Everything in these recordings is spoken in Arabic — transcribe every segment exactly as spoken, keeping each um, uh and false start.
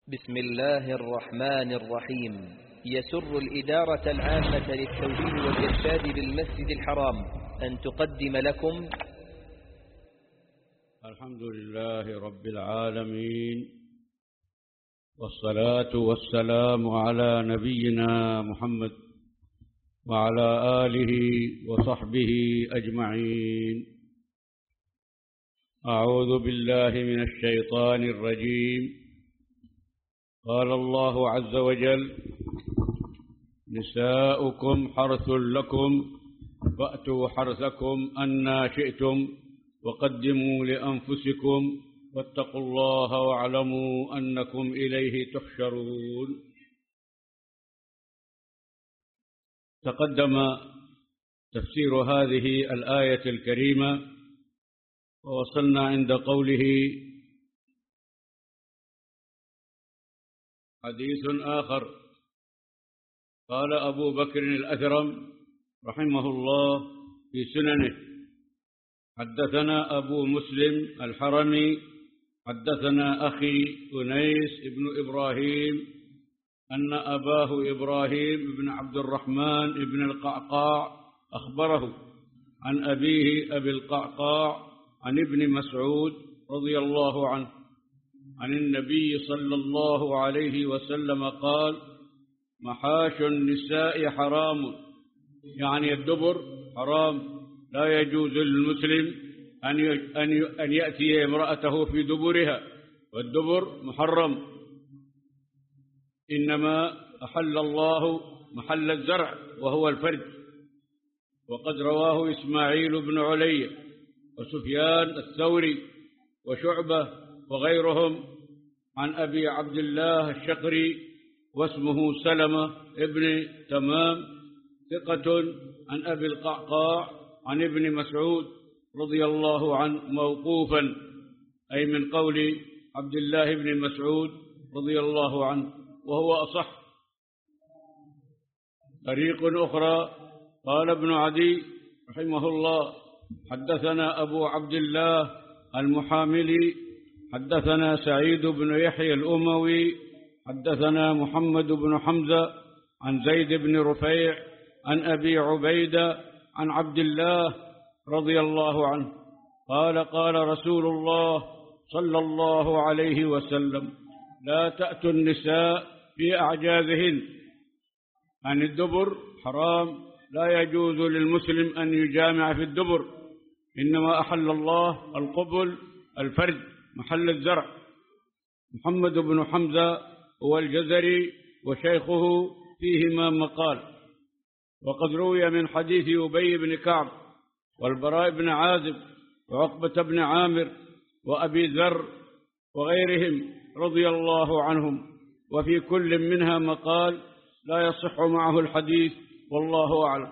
بسم الله الرحمن الرحيم. يسر الإدارة العامة للتوجيه والإرشاد بالمسجد الحرام أن تقدم لكم الحمد لله رب العالمين، والصلاة والسلام على نبينا محمد وعلى آله وصحبه أجمعين. أعوذ بالله من الشيطان الرجيم. قال الله عز وجل: نساؤكم حرث لكم فأتوا حرثكم أنى شئتم وقدموا لأنفسكم واتقوا الله واعلموا أنكم إليه تحشرون. تقدم تفسير هذه الآية الكريمة، ووصلنا عند قوله: حديث آخر. قال أبو بكر الأثرم رحمه الله في سننه: حدثنا أبو مسلم الحرمي حدثنا أخي أنيس بن إبراهيم أن أباه إبراهيم بن عبد الرحمن بن القعقاع أخبره عن أبيه أبي القعقاع عن ابن مسعود رضي الله عنه عن النبي صلى الله عليه وسلم قال: محاش النساء حرام، يعني الدبر حرام، لا يجوز للمسلم أن يأتي امرأته في دبرها، والدبر محرم. إنما أحل الله محل الزرع وهو الفرج. وقد رواه إسماعيل بن علي وسفيان الثوري وشعبة وغيرهم عن أبي عبد الله الشقري واسمه سلمة ابن تمام ثقة عن أبي القعقاع عن ابن مسعود رضي الله عنه موقوفا، أي من قول عبد الله بن مسعود رضي الله عنه، وهو أصح. طريق أخرى: قال ابن عدي رحمه الله: حدثنا أبو عبد الله المحاملي حدثنا سعيد بن يحيى الأموي حدثنا محمد بن حمزة عن زيد بن رفيع عن أبي عبيدة عن عبد الله رضي الله عنه قال: قال رسول الله صلى الله عليه وسلم: لا تأتوا النساء في أعجازهن، عن الدبر حرام، لا يجوز للمسلم أن يجامع في الدبر، إنما أحل الله القبل الفرج محل الزرع. محمد بن حمزة هو الجزري وشيخه فيهما مقال. وقد روي من حديث أبي بن كعب والبراء بن عازب وعقبة بن عامر وأبي ذر وغيرهم رضي الله عنهم، وفي كل منها مقال لا يصح معه الحديث، والله أعلم.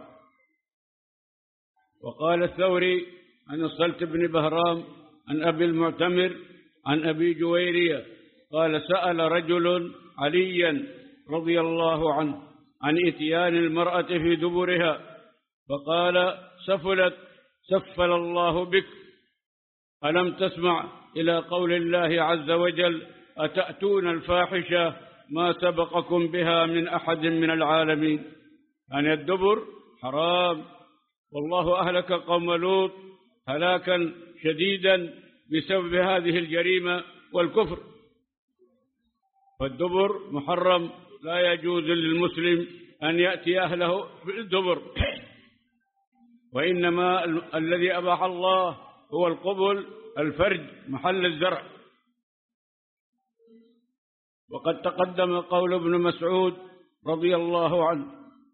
وقال الثوري عن الصلت بن بهرام عن أبي المعتمر عن أبي جويرية قال: سأل رجل عليا رضي الله عنه عن إتيان المرأة في دبرها، فقال: سفلت سفل الله بك، ألم تسمع إلى قول الله عز وجل: أتأتون الفاحشة ما سبقكم بها من أحد من العالمين. يعني الدبر حرام، والله أهلك قوم لوط هلاكا شديدا بسبب هذه الجريمة والكفر. فالدبر محرم، لا يجوز للمسلم أن يأتي أهله بالدبر، وإنما الذي أباح الله هو القبل الفرج محل الزرع. وقد تقدم قول ابن مسعود رضي الله عنه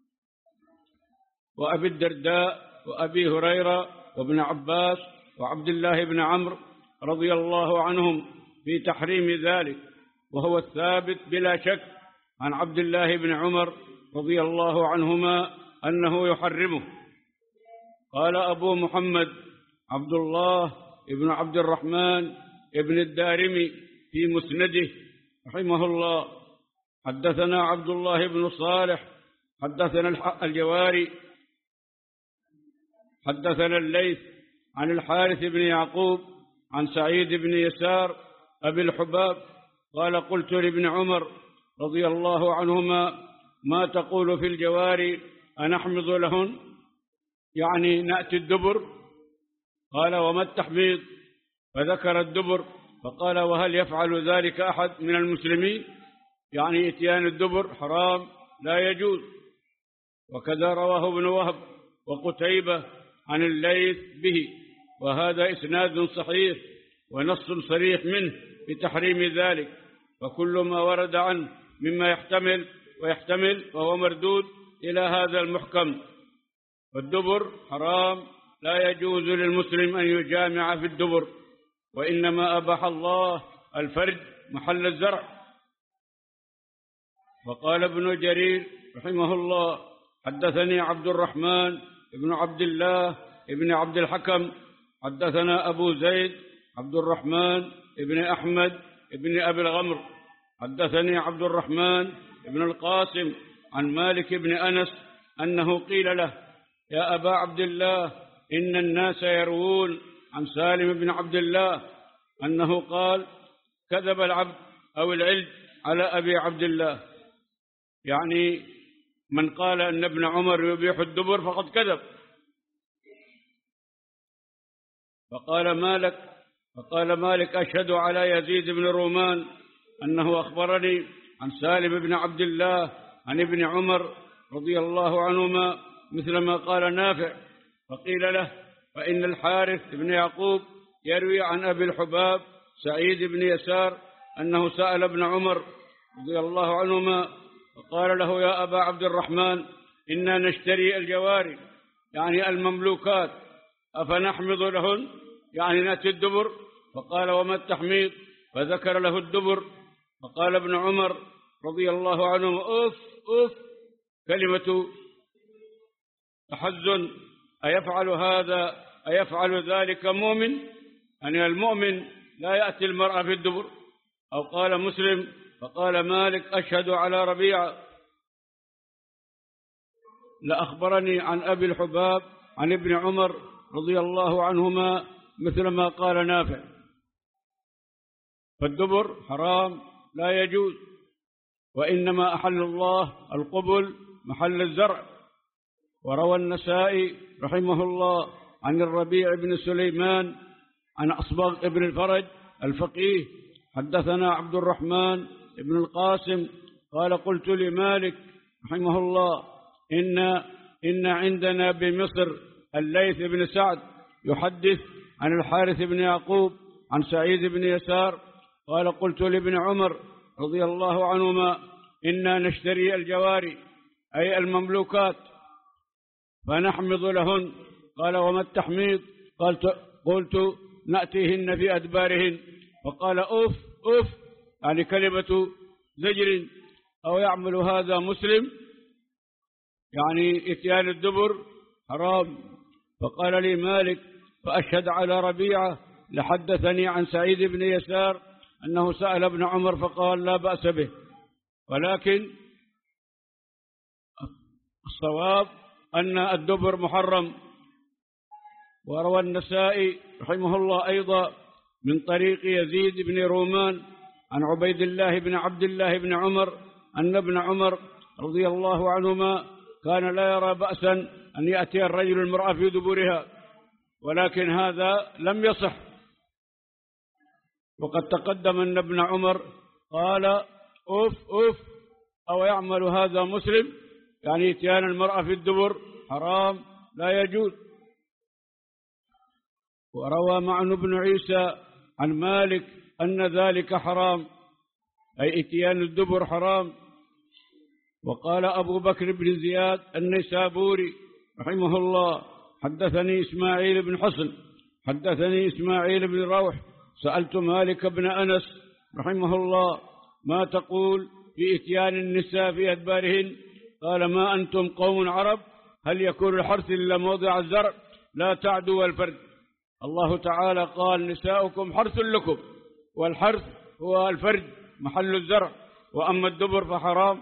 وأبي الدرداء وأبي هريرة وابن عباس وعبد الله بن عمرو رضي الله عنهم في تحريم ذلك، وهو الثابت بلا شك عن عبد الله بن عمر رضي الله عنهما أنه يحرمه. قال أبو محمد عبد الله بن عبد الرحمن ابن الدارمي في مسنده رحمه الله: حدثنا عبد الله بن صالح حدثنا الجواري حدثنا الليث عن الحارث بن يعقوب عن سعيد بن يسار أبي الحباب قال قلت لابن عمر رضي الله عنهما ما تقول في الجواري أنحمض لهن يعني نأتي الدبر؟ قال وما التحميض؟ فذكر الدبر فقال وهل يفعل ذلك أحد من المسلمين؟ يعني إتيان الدبر حرام لا يجوز. وكذا رواه ابن وهب وقتيبة عن الليث به، وهذا إسناد صحيح ونص صريح منه بتحريم ذلك، فكل ما ورد عنه مما يحتمل ويحتمل وهو مردود إلى هذا المحكم. والدبر حرام لا يجوز للمسلم أن يجامع في الدبر، وإنما أباح الله الفرج محل الزرع. وقال ابن جرير رحمه الله حدثني عبد الرحمن ابن عبد الله ابن عبد الحكم حدثنا أبو زيد عبد الرحمن ابن أحمد ابن أبي الغمر حدثني عبد الرحمن ابن القاسم عن مالك بن أنس أنه قيل له يا أبا عبد الله إن الناس يروون عن سالم بن عبد الله أنه قال كذب العبد أو العلج على أبي عبد الله، يعني من قال أن ابن عمر يبيح الدبر فقد كذب. فقال مالك فقال مالك أشهد على يزيد بن رومان أنه أخبرني عن سالم بن عبد الله عن ابن عمر رضي الله عنهما مثل ما قال نافع. فقيل له فإن الحارث بن يعقوب يروي عن أبي الحباب سعيد بن يسار أنه سأل ابن عمر رضي الله عنهما فقال له يا أبا عبد الرحمن إنا نشتري الجواري يعني المملوكات أفنحمض لهن يعني نأتي الدبر؟ فقال وما التحميض؟ فذكر له الدبر. فقال ابن عمر رضي الله عنه أف أف كلمة تحزن، أيفعل هذا أيفعل ذلك مؤمن؟ يعني المؤمن لا يأتي المرأة في الدبر. أو قال مسلم فقال مالك أشهد على ربيعة لأخبرني عن أبي الحباب عن ابن عمر رضي الله عنهما مثل ما قال نافع. فالدبر حرام لا يجوز، وإنما أحل الله القبل محل الزرع. وروى النسائي رحمه الله عن الربيع بن سليمان عن أصبغ ابن الفرج الفقيه حدثنا عبد الرحمن ابن القاسم قال قلت لمالك رحمه الله إن, إن عندنا بمصر الليث بن سعد يحدث عن الحارث بن يعقوب عن سعيد بن يسار قال قلت لابن عمر رضي الله عنهما إنا نشتري الجواري أي المملوكات فنحمض لهن. قال وما التحميض؟ قلت, قلت نأتيهن في أدبارهن. فقال أف أف يعني كلمة زجر. أو يعمل هذا مسلم؟ يعني إتيان الدبر حرام. فقال لي مالك فأشهد على ربيعة لحدثني عن سعيد بن يسار أنه سأل ابن عمر فقال لا بأس به، ولكن الصواب أن الدبر محرم. وروى النسائي رحمه الله أيضا من طريق يزيد بن رومان عن عبيد الله بن عبد الله بن عمر أن ابن عمر رضي الله عنهما كان لا يرى بأسا أن يأتي الرجل المرأة في دبرها، ولكن هذا لم يصح. وقد تقدم أن ابن عمر قال أف أف أو يعمل هذا مسلم؟ يعني اتيان المرأة في الدبر حرام لا يجوز. وروى معن بن عيسى عن مالك أن ذلك حرام، أي اتيان الدبر حرام. وقال أبو بكر بن زياد النيسابوري رحمه الله حدثني إسماعيل بن حسن حدثني إسماعيل بن روح سألت مالك بن أنس رحمه الله ما تقول في إتيان النساء في أدبارهن؟ قال ما أنتم قوم عرب هل يكون الحرث إلا موضع الزرع لا تعدوا الفرد. الله تعالى قال نساؤكم حرث لكم، والحرث هو الفرد محل الزرع، وأما الدبر فحرام.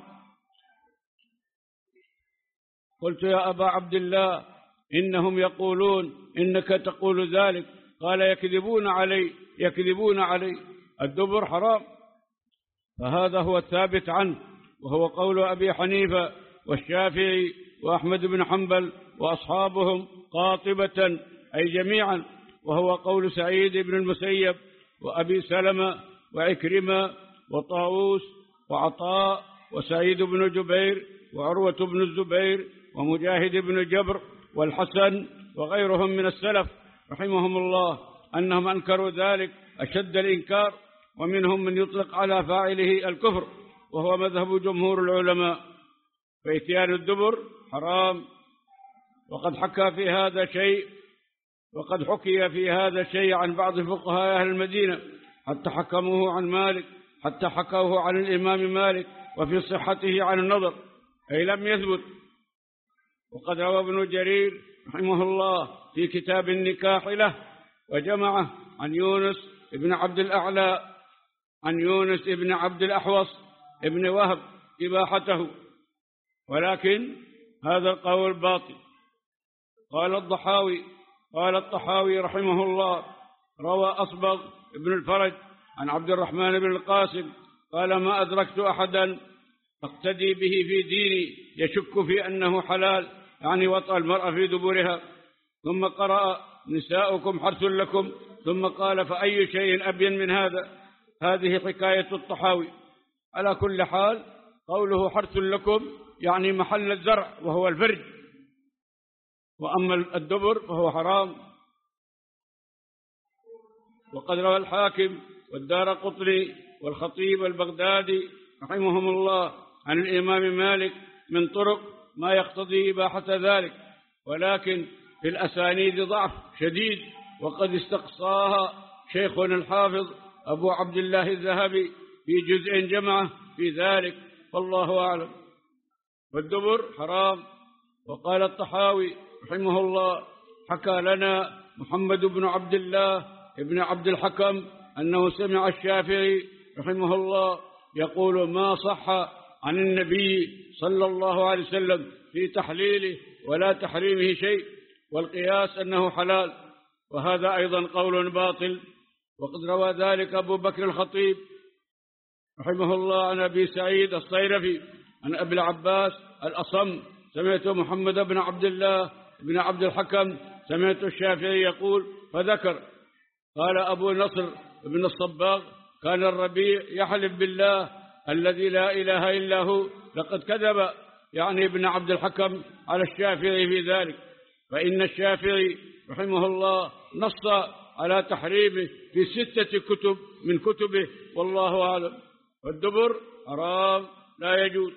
قلت يا أبا عبد الله إنهم يقولون إنك تقول ذلك. قال يكذبون علي يكذبون علي الدبر حرام. فهذا هو الثابت عنه، وهو قول أبي حنيفة والشافعي وأحمد بن حنبل وأصحابهم قاطبة أي جميعا، وهو قول سعيد بن المسيب وأبي سلمة وعكرمة وطاووس وعطاء وسعيد بن جبير وعروة بن الزبير ومجاهد بن جبر والحسن وغيرهم من السلف رحمهم الله أنهم أنكروا ذلك أشد الإنكار، ومنهم من يطلق على فاعله الكفر، وهو مذهب جمهور العلماء. فإتيان الدبر حرام، وقد حكى في هذا شيء وقد حكي في هذا شيء عن بعض فقهاء أهل المدينة حتى حكموه عن مالك حتى حكوه عن الإمام مالك، وفي صحته عن النظر أي لم يثبت. وقد روى ابن جرير رحمه الله في كتاب النكاح له وجمعه عن يونس ابن عبد الأعلى عن يونس ابن عبد الأحوص ابن وهب إباحته، ولكن هذا القول باطل. قال الضحاوي قال الطحاوي رحمه الله روى أصبغ ابن الفرج عن عبد الرحمن بن القاسم قال ما أدركت أحدا أقتدي به في ديني يشك في أنه حلال، يعني وطأ المرأة في دبرها، ثم قرأ نساؤكم حرث لكم، ثم قال فأي شيء أبين من هذا. هذه حكاية الطحاوي. على كل حال قوله حرث لكم يعني محل الزرع وهو الفرج، وأما الدبر فهو حرام. وقد روى الحاكم والدارقطني والخطيب البغدادي رحمهم الله عن الإمام مالك من طرق ما يقتضي إباحة ذلك، ولكن في الأسانيد ضعف شديد، وقد استقصاها شيخنا الحافظ أبو عبد الله الذهبي في جزء جمعه في ذلك، والله أعلم. والدبر حرام. وقال الطحاوي رحمه الله حكى لنا محمد بن عبد الله ابن عبد الحكم أنه سمع الشافعي رحمه الله يقول ما صح عن النبي صلى الله عليه وسلم في تحليله ولا تحريمه شيء، والقياس أنه حلال، وهذا أيضا قول باطل. وقد روى ذلك أبو بكر الخطيب رحمه الله عن أبي سعيد الصيرفي عن أبي العباس الأصم سمعت محمد بن عبد الله بن عبد الحكم سمعت الشافعي يقول فذكر. قال أبو نصر بن الصباغ كان الربيع يحلف بالله الذي لا إله إلا هو لقد كذب، يعني ابن عبد الحكم على الشافعي في ذلك، فإن الشافعي رحمه الله نص على تحريمه في ستة كتب من كتبه، والله أعلم. والدبر حرام لا يجوز.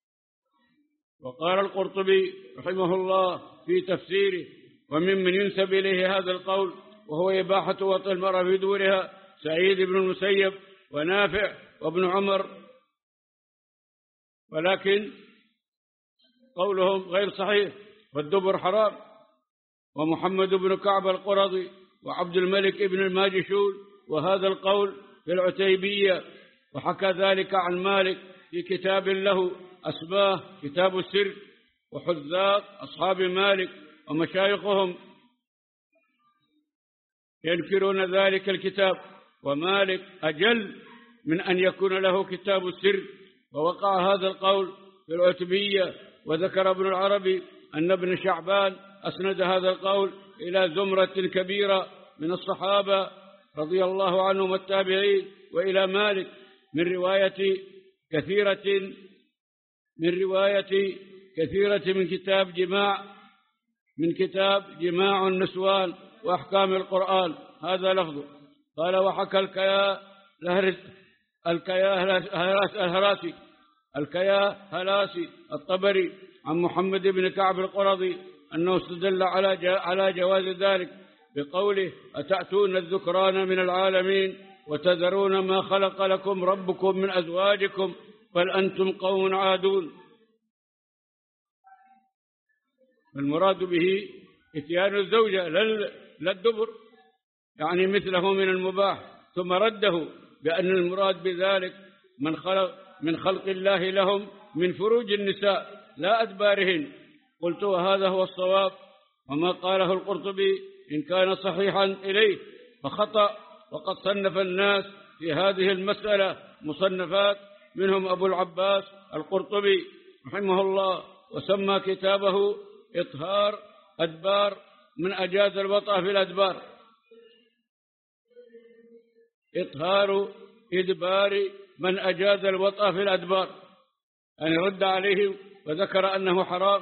وقال القرطبي رحمه الله في تفسيره ومن من ينسب إليه هذا القول وهو إباحة وطئ المرأة في دورها سعيد بن المسيب ونافع وابن عمر، ولكن قولهم غير صحيح. والدبر حرام. ومحمد بن كعب القرظي وعبد الملك بن الماجشون وهذا القول في العتيبية، وحكى ذلك عن مالك في كتاب له أسماه كتاب السر، وحذاق أصحاب مالك ومشايخهم ينكرون ذلك الكتاب، ومالك أجل من أن يكون له كتاب السر. ووقع هذا القول في العتبية. وذكر ابن العربي أن ابن شعبان أسند هذا القول إلى زمرة كبيرة من الصحابة رضي الله عنهم والتابعين وإلى مالك من رواية كثيرة من رواية كثيرة من كتاب جماع من كتاب جماع النسوان وأحكام القرآن، هذا لفظه. قال وحكى الكيا الكيا الهراسي الكيا هلاسي الطبري عن محمد بن كعب القرظي أنه استدل على على جواز ذلك بقوله أتأتون الذكران من العالمين وتذرون ما خلق لكم ربكم من أزواجكم بل أنتم قوم عادون. المراد به اتيان الزوجة لا الدبر، يعني مثله من المباح، ثم رده بأن المراد بذلك من خلق من خلق الله لهم من فروج النساء لا أدبارهن. قلت وهذا هو الصواب، وما قاله القرطبي إن كان صحيحا إليه فخطأ، وقد صنف الناس في هذه المسألة مصنفات، منهم أبو العباس القرطبي رحمه الله، وسمى كتابه إطهار أدبار من أجاز الوطأ في الأدبار، إطهار إدبار من أجاز الوطأ في الأدبار، يعني رد عليه وذكر أنه حرام.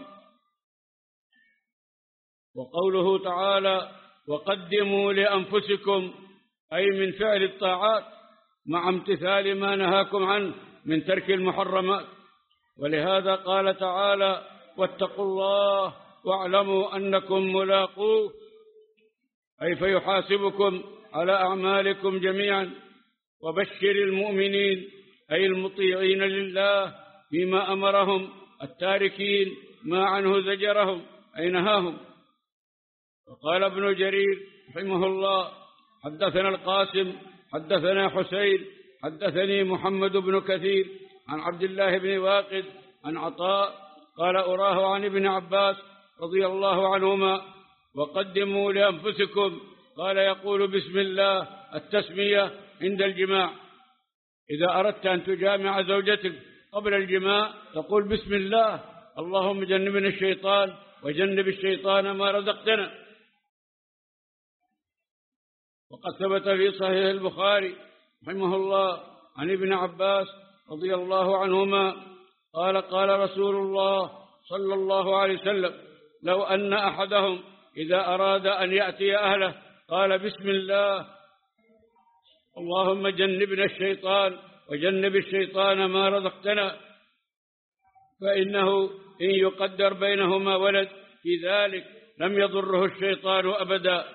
وقوله تعالى وقدموا لأنفسكم، أي من فعل الطاعات مع امتثال ما نهاكم عنه من ترك المحرمات. ولهذا قال تعالى واتقوا الله واعلموا أنكم ملاقوه، أي فيحاسبكم على أعمالكم جميعا. وبشر المؤمنين، أي المطيعين لله بما أمرهم، التاركين ما عنه زجرهم أي نهاهم. وقال ابن جرير رحمه الله حدثنا القاسم حدثنا حسين حدثني محمد بن كثير عن عبد الله بن واقد عن عطاء قال أراه عن ابن عباس رضي الله عنهما وقدموا لأنفسكم، قال يقول بسم الله التسمية عند الجماع. إذا أردت أن تجامع زوجتك قبل الجماع تقول بسم الله، اللهم جنبنا الشيطان وجنب الشيطان ما رزقتنا. وقد ثبت في صحيح البخاري رحمه الله عن ابن عباس رضي الله عنهما قال قال رسول الله صلى الله عليه وسلم لو أن أحدهم إذا أراد أن يأتي أهله قال بسم الله اللهم جنبنا الشيطان وجنب الشيطان ما رزقتنا، فإنه إن يقدر بينهما ولد في ذلك لم يضره الشيطان أبدا.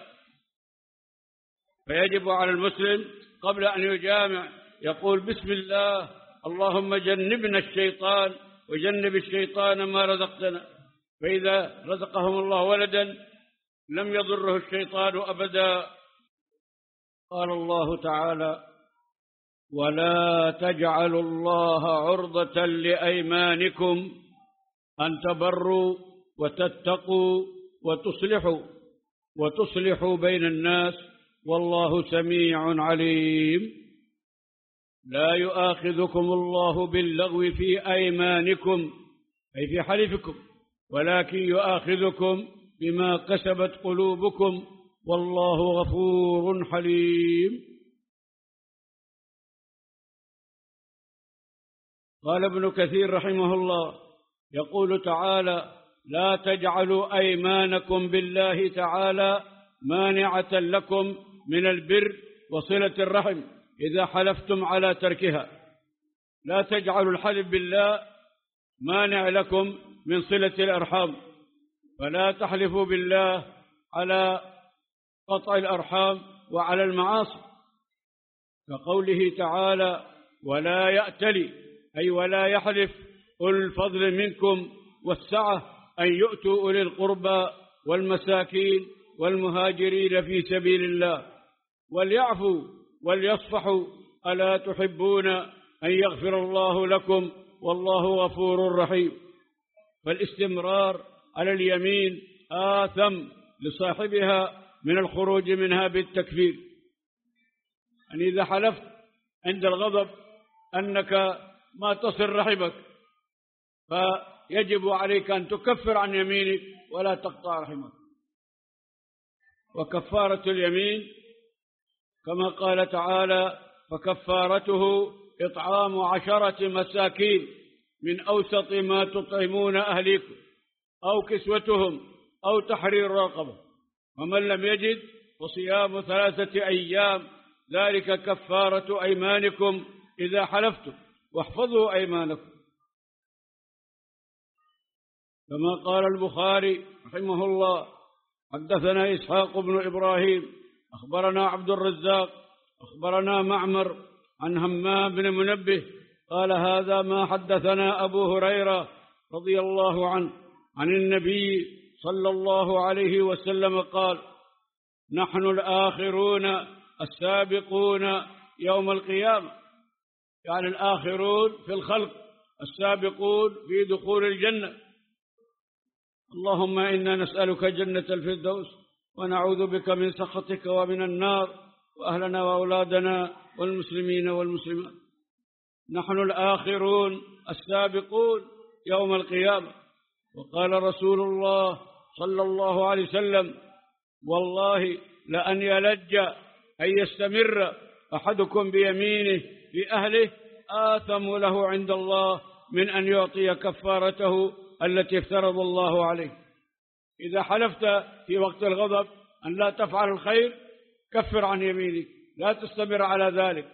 فيجب على المسلم قبل أن يجامع يقول بسم الله اللهم جنبنا الشيطان وجنب الشيطان ما رزقتنا، فإذا رزقهم الله ولدا لم يضره الشيطان أبدا. قال الله تعالى ولا تجعلوا الله عرضة لأيمانكم أن تبروا وتتقوا وتصلحوا وتصلحوا بين الناس والله سميع عليم. لا يؤاخذكم الله باللغو في أيمانكم أي في حلفكم، ولكن يؤاخذكم بما كسبت قلوبكم والله غفور حليم. قال ابن كثير رحمه الله يقول تعالى لا تجعلوا أيمانكم بالله تعالى مانعة لكم من البر وصلة الرحم إذا حلفتم على تركها. لا تجعلوا الحلف بالله مانع لكم من صلة الأرحام، فلا تحلفوا بالله على قطع الأرحام وعلى المعاصي، كقوله تعالى ولا يأتلي أي ولا يحلف أولو الفضل منكم والسعة أن يؤتوا أولي القربى والمساكين والمهاجرين في سبيل الله وليعفوا وليصفحوا ألا تحبون أن يغفر الله لكم والله غفور رحيم. فالاستمرار على اليمين آثم لصاحبها من الخروج منها بالتكفير. أن إذا حلفت عند الغضب أنك ما تصل رحمك فيجب عليك أن تكفر عن يمينك ولا تقطع رحمك. وكفارة اليمين كما قال تعالى فكفارته إطعام عشرة مساكين من أوسط ما تطعمون أهليكم أو كسوتهم أو تحرير رقبة، ومن لم يجد فصيام ثلاثة أيام ذلك كفارة أيمانكم إذا حلفتم واحفظوا أيمانكم. كما قال البخاري رحمه الله حدثنا إسحاق بن إبراهيم أخبرنا عبد الرزاق أخبرنا معمر عن همام بن منبه قال هذا ما حدثنا أبو هريرة رضي الله عنه عن النبي صلى الله عليه وسلم قال نحن الآخرون السابقون يوم القيامة، يعني الآخرون في الخلق السابقون في دخول الجنة. اللهم إنا نسألك جنة الفردوس ونعوذ بك من سخطك ومن النار، وأهلنا وأولادنا والمسلمين والمسلمات. نحن الآخرون السابقون يوم القيامة. وقال رسول الله صلى الله عليه وسلم: والله لأن يلج أن يستمر أحدكم بيمينه في أهله آثم له عند الله من أن يعطي كفارته التي افترض الله عليه. إذا حلفت في وقت الغضب أن لا تفعل الخير كفر عن يمينك، لا تستمر على ذلك.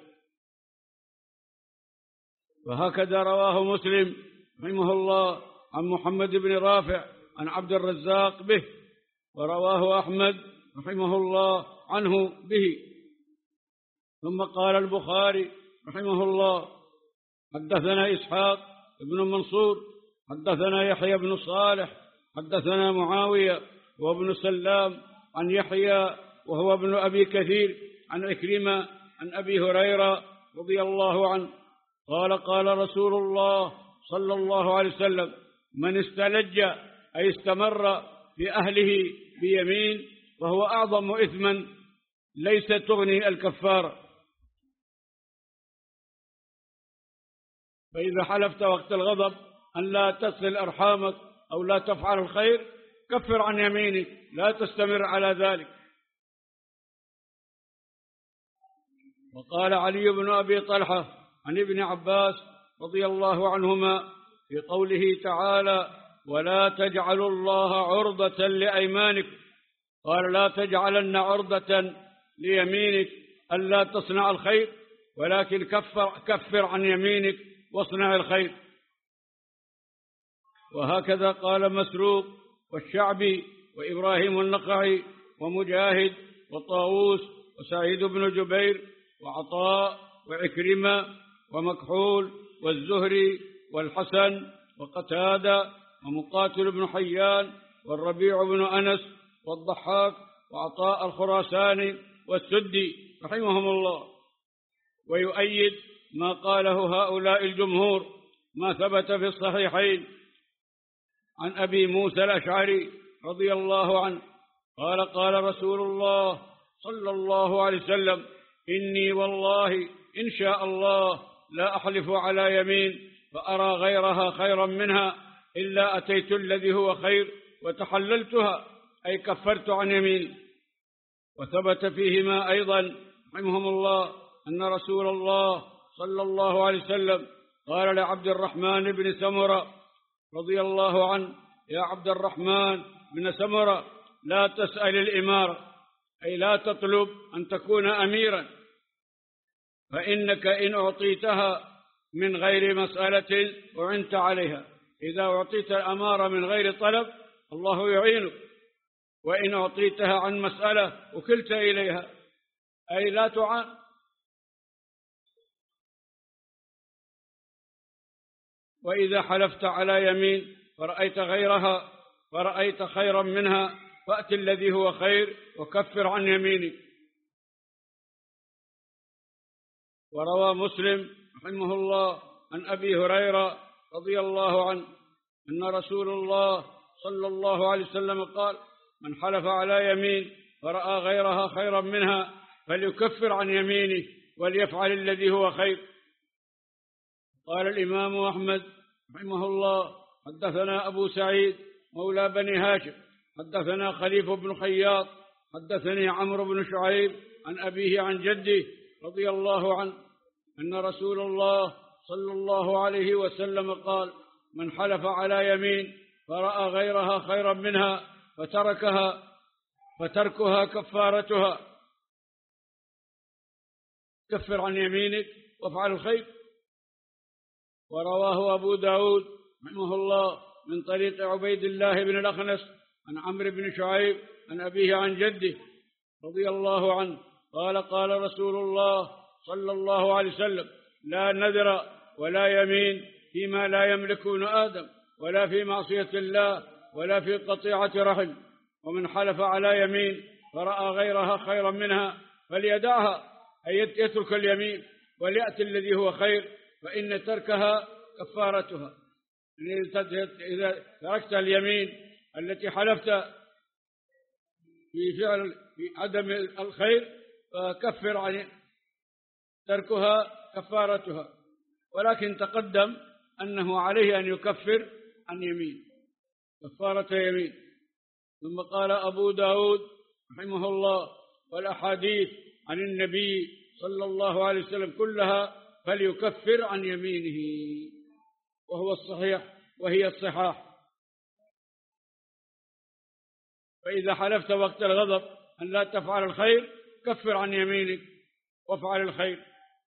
وهكذا رواه مسلم رحمه الله عن محمد بن رافع عن عبد الرزاق به، ورواه أحمد رحمه الله عنه به. ثم قال البخاري رحمه الله: حدثنا إسحاق بن منصور حدثنا يحيى بن صالح حدثنا معاوية وابن سلام عن يحيى وهو ابن أبي كثير عن عكرمة عن أبي هريرة رضي الله عنه قال: قال رسول الله صلى الله عليه وسلم: من استلج أي استمر في أهله بيمين وهو أعظم إثما ليس تغني الكفارة. فإذا حلفت وقت الغضب أن لا تصل أرحامك أو لا تفعل الخير كفر عن يمينك، لا تستمر على ذلك. وقال علي بن أبي طلحة عن ابن عباس رضي الله عنهما في قوله تعالى: ولا تجعلوا الله عرضة لأيمانك، قال: لا تجعلن عرضة ليمينك ألا تصنع الخير، ولكن كفر, كفر عن يمينك واصنع الخير. وهكذا قال مسروق والشعبي وإبراهيم النخعي ومجاهد وطاووس وسعيد بن جبير وعطاء وعكرمة ومكحول والزهري والحسن وقتادة ومقاتل بن حيان والربيع بن أنس والضحاك وعطاء الخراساني والسدي رحمهم الله. ويؤيد ما قاله هؤلاء الجمهور ما ثبت في الصحيحين عن أبي موسى الأشعري رضي الله عنه قال: قال رسول الله صلى الله عليه وسلم: إني والله إن شاء الله لا أحلف على يمين فأرى غيرها خيرا منها إلا أتيت الذي هو خير وتحللتها، أي كفرت عن يميني. وثبت فيهما أيضا رحمهم الله أن رسول الله صلى الله عليه وسلم قال لعبد الرحمن بن سمرة رضي الله عنه: يا عبد الرحمن بن سمرة، لا تسأل الإمارة، أي لا تطلب أن تكون أميرا، فإنك إن أعطيتها من غير مسألة أعنت عليها. إذا أعطيت الأمارة من غير طلب الله يعينك، وإن أعطيتها عن مسألة وكلت إليها، أي لا تعان. وإذا حلفت على يمين فرأيت غيرها فرأيت خيرا منها فأت الذي هو خير وكفر عن يمينك. وروى مسلم رحمه الله عن أبي هريرة رضي الله عنه أن رسول الله صلى الله عليه وسلم قال: من حلف على يمين فرأى غيرها خيرا منها فليكفر عن يمينه وليفعل الذي هو خير. قال الإمام أحمد رحمه الله: حدثنا أبو سعيد مولى بني هاشم حدثنا خليفة بن خياط حدثني عمرو بن شعيب عن أبيه عن جده رضي الله عنه أن رسول الله صلى الله عليه وسلم قال: من حلف على يمين فرأى غيرها خيرا منها فتركها فتركها كفارتها، كفر عن يمينك وافعل الخير. ورواه أبو داود رحمه الله من طريق عبيد الله بن الأخنس عن عمرو بن شعيب عن أبيه عن جده رضي الله عنه قال: قال رسول الله صلى الله عليه وسلم: لا نذر ولا يمين فيما لا يملك ابن آدم، ولا في معصية الله، ولا في قطيعة رحم. ومن حلف على يمين فرأى غيرها خيرا منها فليدعها، أي يترك اليمين وليأتي الذي هو خير، فإن تركها كفارتها. إذا تركت اليمين التي حلفت في فعل في عدم الخير فكفر عن تركها كفارتها. ولكن تقدم أنه عليه أن يكفر عن يمين كفارة يمين. ثم قال أبو داود رحمه الله: والأحاديث عن النبي صلى الله عليه وسلم كلها فليكفر عن يمينه، وهو الصحيح وهي الصحاح. فإذا حلفت وقت الغضب أن لا تفعل الخير كفر عن يمينك وافعل الخير.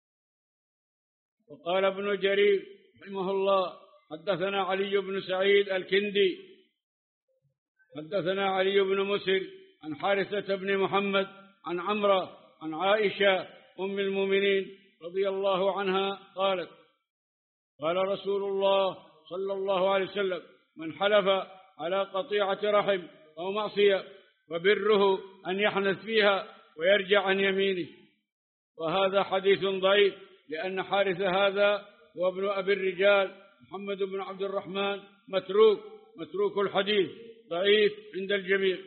وقال ابن جرير رحمه الله: حدثنا علي بن سعيد الكندي حدثنا علي بن مسر عن حارثة بن محمد عن عمرة عن عائشة أم المؤمنين رضي الله عنها قالت: قال رسول الله صلى الله عليه وسلم: من حلف على قطيعة رحم أو معصية وبره أن يحنث فيها ويرجع عن يمينه. وهذا حديث ضعيف، لأن حارث هذا هو ابن أبي الرجال محمد بن عبد الرحمن متروك متروك الحديث ضعيف عند الجميع،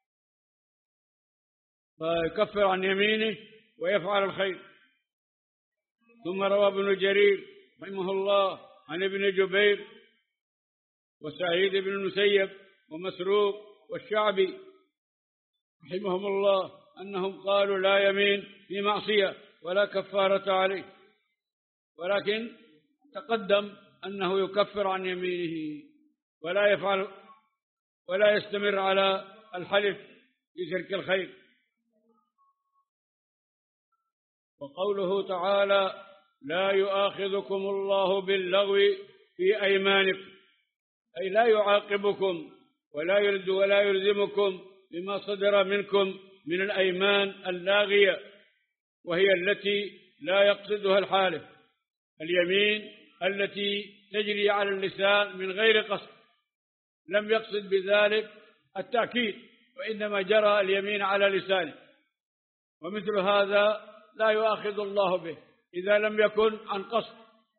فيكفر عن يمينه ويفعل الخير. ثم روى ابن جرير رحمه الله عن ابن جبير وسعيد بن المسيب ومسروق والشعبي رحمهم الله أنهم قالوا لا يمين في معصية ولا كفارة عليه، ولكن تقدم أنه يكفر عن يمينه ولا يفعل ولا يستمر على الحلف بترك الخير. وقوله تعالى: لا يؤاخذكم الله باللغو في أيمانكم، أي لا يعاقبكم ولا يرد ولا يلزمكم بما صدر منكم من الأيمان اللاغية، وهي التي لا يقصدها الحالف، اليمين التي تجري على اللسان من غير قصد، لم يقصد بذلك التأكيد، وإنما جرى اليمين على لسانه. ومثل هذا لا يؤاخذ الله به إذا لم يكن عن قصد.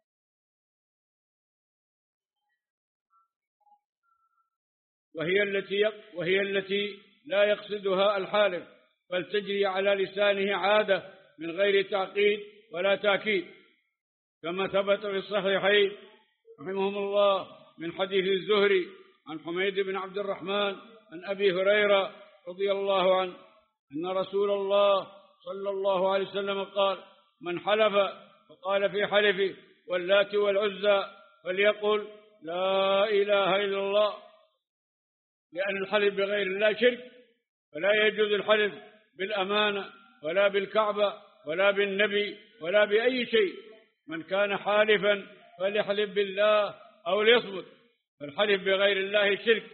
وهي التي وهي التي لا يقصدها الحالف، بل تجري على لسانه عادة من غير تعقيد ولا تأكيد، كما ثبت في الصحيحين رحمهم الله من حديث الزهري عن حميد بن عبد الرحمن عن أبي هريرة رضي الله عنه أن رسول الله صلى الله عليه وسلم قال: من حلف فقال في حلفه واللات والعزى فليقل لا إله إلا الله، لأن الحلف بغير الله شرك، فلا يجوز الحلف بالأمانة ولا بالكعبة ولا بالنبي ولا بأي شيء. من كان حالفا فليحلف بالله أو ليصمت، فالحلف بغير الله شرك.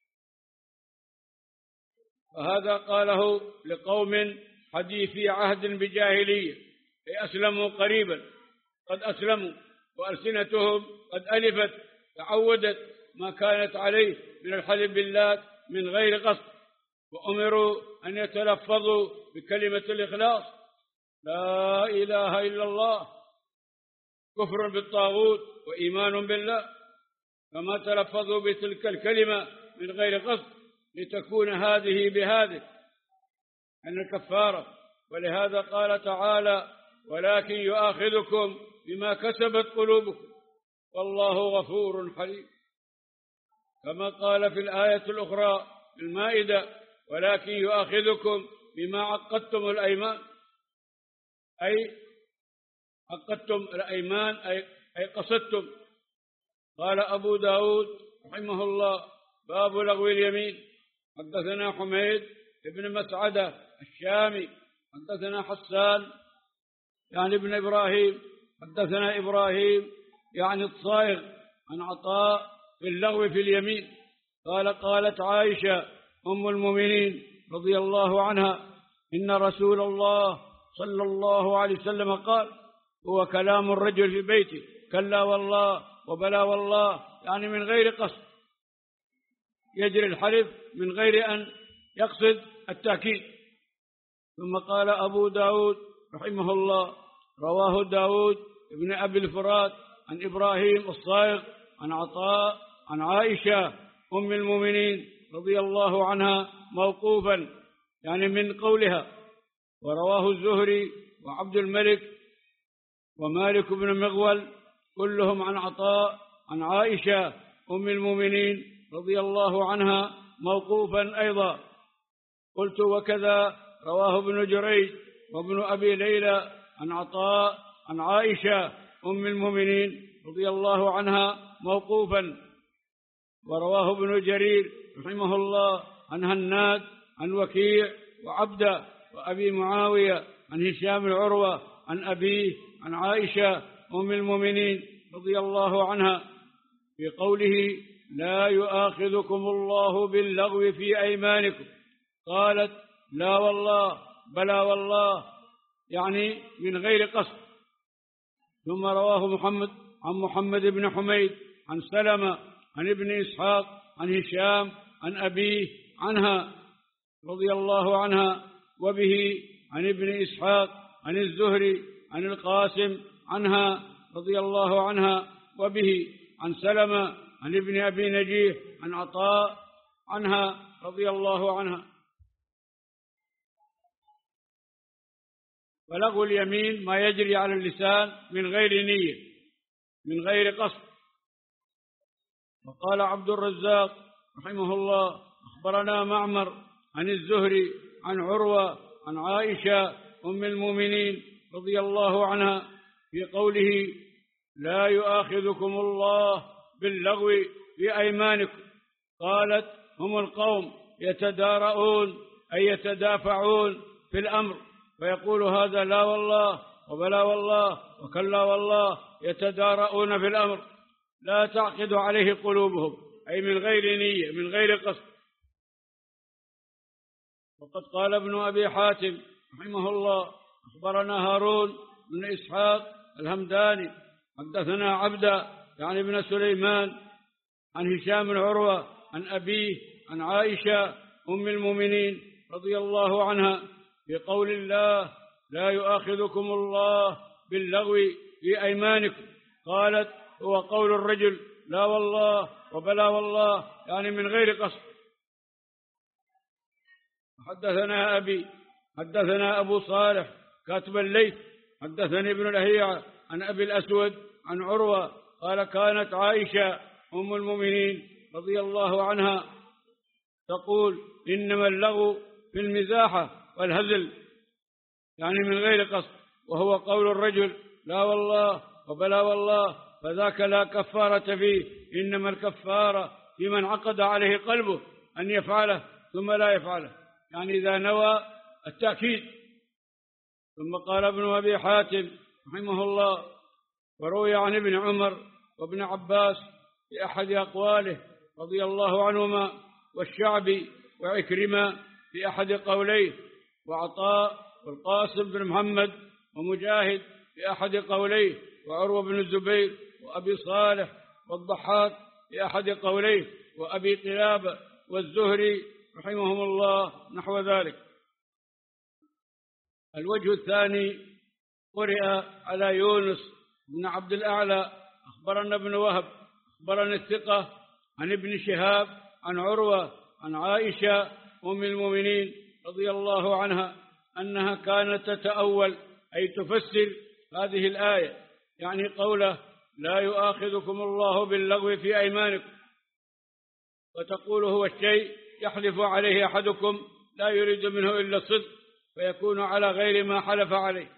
وهذا قاله لقوم حديثي عهد بجاهلية، أي أسلموا قريبا، قد أسلموا وألسنتهم قد ألفت تعودت ما كانت عليه من الحلف بالله من غير قصد، وأمروا أن يتلفظوا بكلمة الإخلاص: لا إله إلا الله، كفر بالطاغوت وإيمان بالله، فما تلفظوا بتلك الكلمة من غير قصد لتكون هذه بهذه أن الكفارة. ولهذا قال تعالى: ولكن يؤاخذكم بما كسبت قلوبكم والله غفور حليم، كما قال في الآية الأخرى في المائدة: ولكن يؤاخذكم بما عقدتم الأيمان، أي عقدتم الأيمان أي, أي قصدتم. قال أبو داود رحمه الله: باب لغو اليمين. حدثنا حميد بن مسعدة الشامي حدثنا حسان يعني ابن إبراهيم حدثنا إبراهيم يعني الصائغ عن عطاء في اللغو في اليمين قال: قالت عائشة أم المؤمنين رضي الله عنها: إن رسول الله صلى الله عليه وسلم قال: هو كلام الرجل في بيته كلا والله وبلا والله، يعني من غير قصد، يجري الحلف من غير أن يقصد التأكيد. ثم قال أبو داود رحمه الله: رواه داود ابن أبي الفرات عن إبراهيم الصائغ عن عطاء عن عائشة أم المؤمنين رضي الله عنها موقوفا، يعني من قولها. ورواه الزهري وعبد الملك ومالك بن مغول كلهم عن عطاء عن عائشة أم المؤمنين رضي الله عنها موقوفا أيضا. قلت وكذا رواه ابن جريج وابن أبي ليلى عن عطاء عن عائشة أم المؤمنين رضي الله عنها موقوفا. ورواه ابن جرير رحمه الله عن هناد عن وكيع وعبدة وأبي معاوية عن هشام العروة عن أبيه عن عائشة أم المؤمنين رضي الله عنها في قوله لا يؤاخذكم الله باللغو في أيمانكم، قالت لا والله بلى والله، يعني من غير قصد. ثم رواه محمد عن محمد بن حميد عن سلمة عن ابن إسحاق عن هشام عن أبيه عنها رضي الله عنها وبه عن ابن إسحاق عن الزهري عن القاسم عنها رضي الله عنها وبه عن سلمة عن ابن أبي نجيح عن عطاء عنها رضي الله عنها. ولغو اليمين ما يجري على اللسان من غير نية من غير قصد. وقال عبد الرزاق رحمه الله أخبرنا معمر عن الزهري عن عروة عن عائشة أم المؤمنين رضي الله عنها في قوله لا يؤاخذكم الله باللغو في أيمانكم، قالت هم القوم يتدارؤون أي يتدافعون في الأمر، فيقول هذا لا والله وبلا والله وكلا والله، يتدارؤون في الأمر لا تعقد عليه قلوبهم، أي من غير نية من غير قصد. وقد قال ابن أبي حاتم رحمه الله أخبرنا هارون بن إسحاق الهمداني حدثنا عبدة يعني ابن سليمان عن هشام العروة عن أبيه عن عائشة أم المؤمنين رضي الله عنها في قول الله لا يؤاخذكم الله باللغو في أيمانكم، قالت هو قول الرجل لا والله وبلا والله، يعني من غير قصد. حدثنا أبي حدثنا أبو صالح كاتب الليث حدثني ابن لهيعة عن أبي الأسود عن عروة قال كانت عائشة أم المؤمنين رضي الله عنها تقول إنما اللغو في المزاحة والهزل، يعني من غير قصد، وهو قول الرجل لا والله وبلا والله، فذاك لا كفارة فيه، إنما الكفارة في من عقد عليه قلبه أن يفعله ثم لا يفعله، يعني إذا نوى التأكيد. ثم قال ابن أبي حاتم رحمه الله وروي عن ابن عمر وابن عباس في أحد أقواله رضي الله عنهما، والشعبي وعكرمة في أحد قوليه، وعطاء والقاسم بن محمد ومجاهد في أحد قوليه، وعروة بن الزبير وأبي صالح والضحاك في أحد قوليه، وأبي قلابة والزهري رحمهم الله نحو ذلك. الوجه الثاني قرئ على يونس بن عبد الأعلى أخبرنا ابن وهب أخبرنا الثقة عن ابن شهاب عن عروة عن عائشة أم المؤمنين رضي الله عنها أنها كانت تتأول أي تفسر هذه الآية، يعني قوله لا يؤاخذكم الله باللغو في أيمانكم، وتقول هو الشيء يحلف عليه أحدكم لا يريد منه إلا الصدق فيكون على غير ما حلف عليه،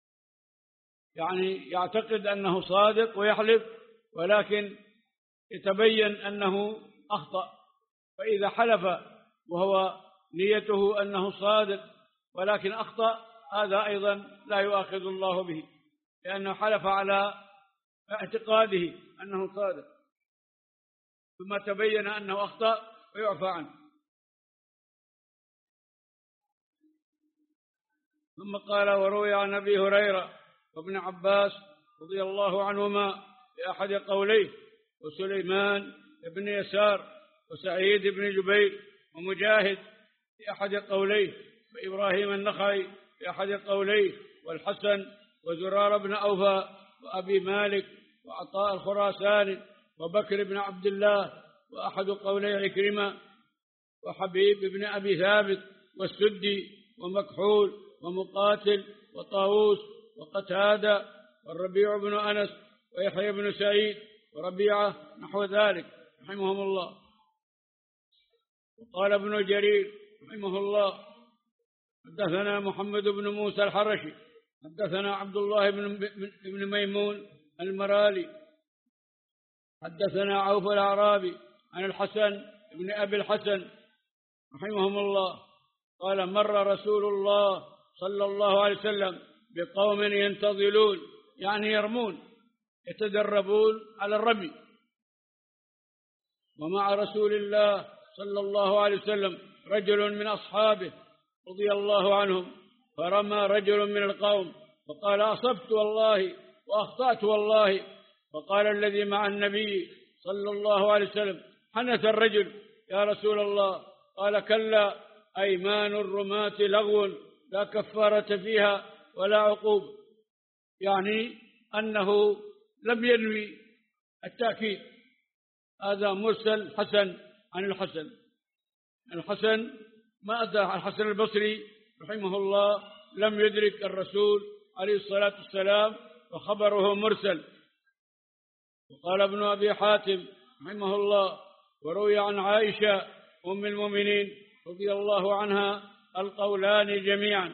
يعني يعتقد أنه صادق ويحلف ولكن يتبين أنه أخطأ، فإذا حلف وهو نيته أنه صادق ولكن أخطأ هذا أيضا لا يؤاخذ الله به، لأنه حلف على اعتقاده أنه صادق ثم تبين أنه أخطأ ويعفى عنه. ثم قال وروي عن أبي هريرة وابن عباس رضي الله عنهما في أحد قوليه، وسليمان بن يسار وسعيد بن جبير ومجاهد في أحد قوليه، وإبراهيم النخعي في أحد قوليه، والحسن وزرار بن أوفى وأبي مالك وعطاء الخراساني وبكر بن عبد الله وأحد قولي عكرمة وحبيب بن أبي ثابت والسدي ومكحول ومقاتل وطاووس وقتادة والربيع بن أنس ويحيى بن سعيد وربيعة نحو ذلك رحمهم الله. وقال ابن جرير رحمه الله حدثنا محمد بن موسى الحرشي حدثنا عبد الله بن ميمون المرالي حدثنا عوف الأعرابي عن الحسن بن أبي الحسن رحمهم الله قال مر رسول الله صلى الله عليه وسلم بقوم ينتظلون يعني يرمون يتدربون على الرمي، ومع رسول الله صلى الله عليه وسلم رجل من أصحابه رضي الله عنهم، فرمى رجل من القوم فقال أصبت والله وأخطأت والله، فقال الذي مع النبي صلى الله عليه وسلم حنث الرجل يا رسول الله، قال كلا أيمان الرماة لغو لا كفارة فيها ولا عقوبة، يعني أنه لم ينوي التأكيد. هذا مرسل حسن عن الحسن. الحسن ما أدى الحسن البصري رحمه الله لم يدرك الرسول عليه الصلاة والسلام وخبره مرسل. وقال ابن أبي حاتم رحمه الله وروي عن عائشة أم المؤمنين رضي الله عنها القولان جميعا.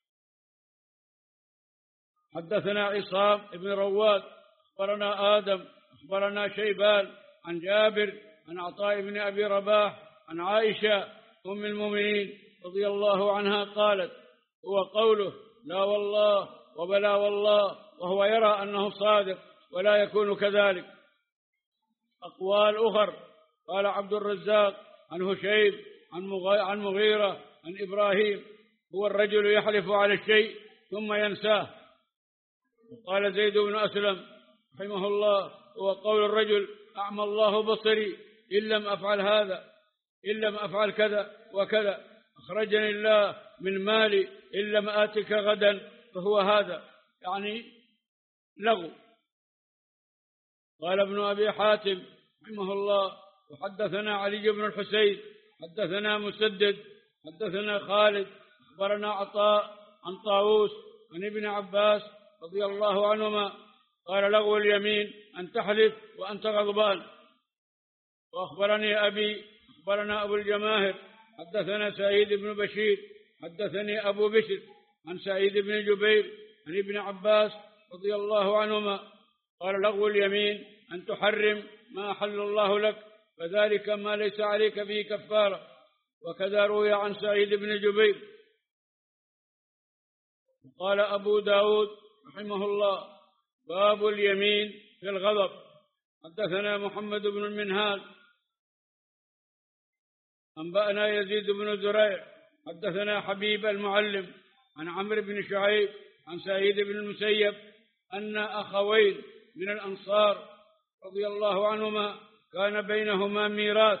حدثنا عصام بن رواد أخبرنا آدم أخبرنا شيبان عن جابر عن عطاء بن أبي رباح عن عائشة أم المؤمنين رضي الله عنها قالت هو قوله لا والله وبلا والله وهو يرى أنه صادق ولا يكون كذلك. أقوال أخر قال عبد الرزاق عن هشيم عن مغيرة عن إبراهيم هو الرجل يحلف على الشيء ثم ينساه. وقال زيد بن أسلم رحمه الله هو قول الرجل أعمى الله بصري إن لم أفعل هذا إن لم أفعل كذا وكذا، أخرجني الله من مالي إن لم آتك غدا فهو هذا، يعني لغو. قال ابن أبي حاتم رحمه الله وحدثنا علي بن الحسين حدثنا مسدد حدثنا خالد أخبرنا عطاء عن طاووس عن ابن عباس رضي الله عنهما قال لغو اليمين أن تحلف وأنت غضبان. وأخبرني أبي أخبرنا أبو الجماهر حدثنا سعيد بن بشير حدثني أبو بشر عن سعيد بن جبير عن ابن عباس رضي الله عنهما قال لغو اليمين أن تحرم ما أحل الله لك فذلك ما ليس عليك فيه كفارة. وكذا روي عن سعيد بن جبير. قال أبو داود رحمه الله باب اليمين في الغضب. حدثنا محمد بن المنهال أنبأنا يزيد بن زريع حدثنا حبيب المعلم عن عمرو بن شعيب عن سعيد بن المسيب أن أخوين من الأنصار رضي الله عنهما كان بينهما ميراث،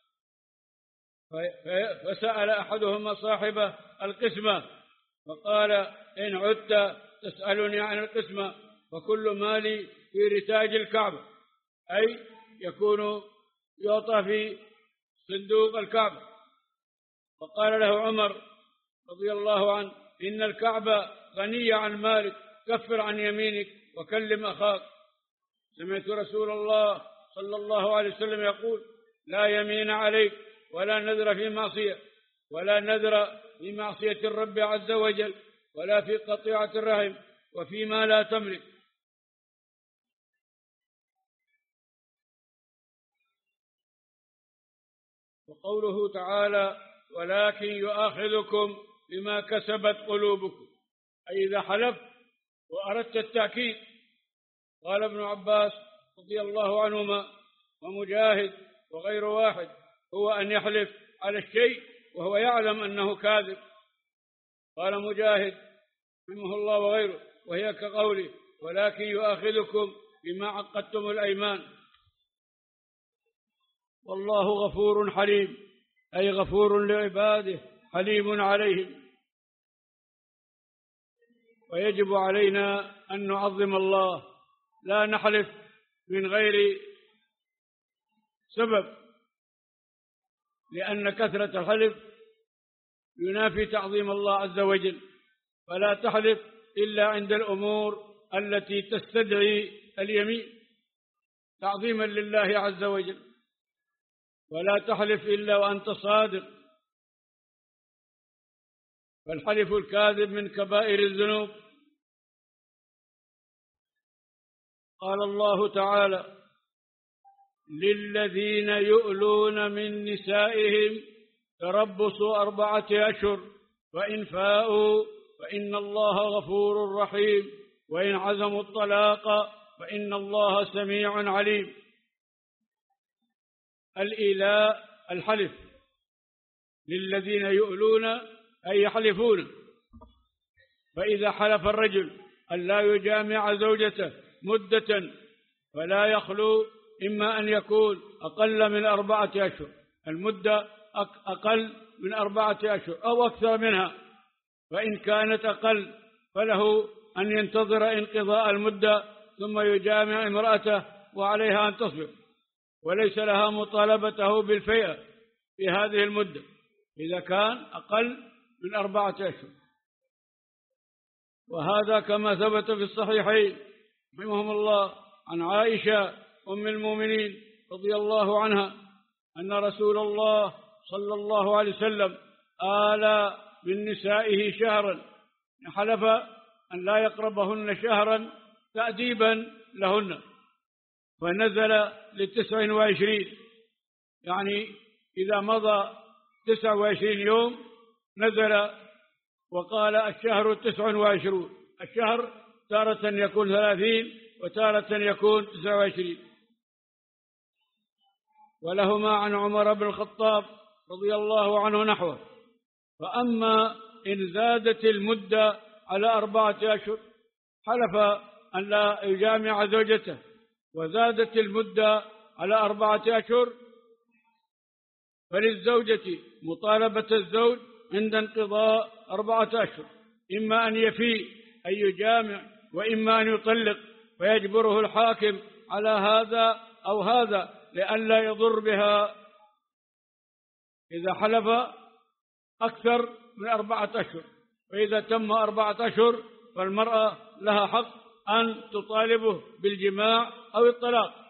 فسأل أحدهما صاحبه القسمة فقال إن عدت تسألني عن القسمة فكل مالي في رتاج الكعبة، أي يكون يعطى في صندوق الكعبة. فقال له عمر رضي الله عنه إن الكعبة غنية عن مالك كفر عن يمينك وكلم أخاك. سمعت رسول الله صلى الله عليه وسلم يقول لا يمين عليك ولا نذر في معصية ولا نذر في معصية الرب عز وجل ولا في قطيعة الرحم وفيما لا تملك. وقوله تعالى ولكن يؤاخذكم بما كسبت قلوبكم، أي إذا حلفت وأردت التأكيد. قال ابن عباس رضي الله عنهما ومجاهد وغير واحد هو أن يحلف على الشيء وهو يعلم أنه كاذب. قال مجاهد رحمه الله وغيره وهي كقوله ولكن يؤاخذكم بما عقدتم الأيمان. والله غفور حليم، أي غفور لعباده حليم عليهم. ويجب علينا أن نعظم الله، لا نحلف من غير سبب، لأن كثرة الحلف ينافي تعظيم الله عز وجل. فلا تحلف إلا عند الأمور التي تستدعي اليمين تعظيما لله عز وجل. ولا تحلف إلا وأنت صادق، فالحلف الكاذب من كبائر الذنوب. قال الله تعالى: للذين يؤلون من نسائهم تربص أربعة أشهر وإن فاءوا فإن الله غفور رحيم وإن عزموا الطلاق فإن الله سميع عليم. الإيلاء الحلف، للذين يؤلون أي يحلفون. فإذا حلف الرجل أن لا يجامع زوجته مدة فلا يخلو، إما أن يكون أقل من أربعة أشهر، المدة أقل من أربعة أشهر أو أكثر منها. فإن كانت أقل فله أن ينتظر انقضاء المدة ثم يجامع امرأته وعليها أن تصبر، وليس لها مطالبته بالفيئة في هذه المدة إذا كان أقل من أربعة أشهر. وهذا كما ثبت في الصحيحين رحمهم الله عن عائشة أم المؤمنين رضي الله عنها أن رسول الله صلى الله عليه وسلم آلى من نسائه شهرا، حلف أن لا يقربهن شهرا تأديبا لهن، فنزل لتسع وعشرين، يعني إذا مضى تسع وعشرين يوم نزل وقال الشهر تسع وعشرون. الشهر تارة يكون ثلاثين وتارة يكون تسع وعشرين. ولهما عن عمر بن الخطاب رضي الله عنه نحوه. فأما إن زادت المدة على أربعة أشهر، حلف أن لا يجامع زوجته وزادت المدة على أربعة أشهر، فللزوجة مطالبة الزوج عند انقضاء أربعة أشهر، إما أن يفي أن يجامع وإما أن يطلق، فيجبره الحاكم على هذا أو هذا لئلا يضر بها. إذا حلف أكثر من أربعة أشهر، فإذا تم أربعة أشهر فالمرأة لها حق أن تطالبه بالجماع أو الطلاق.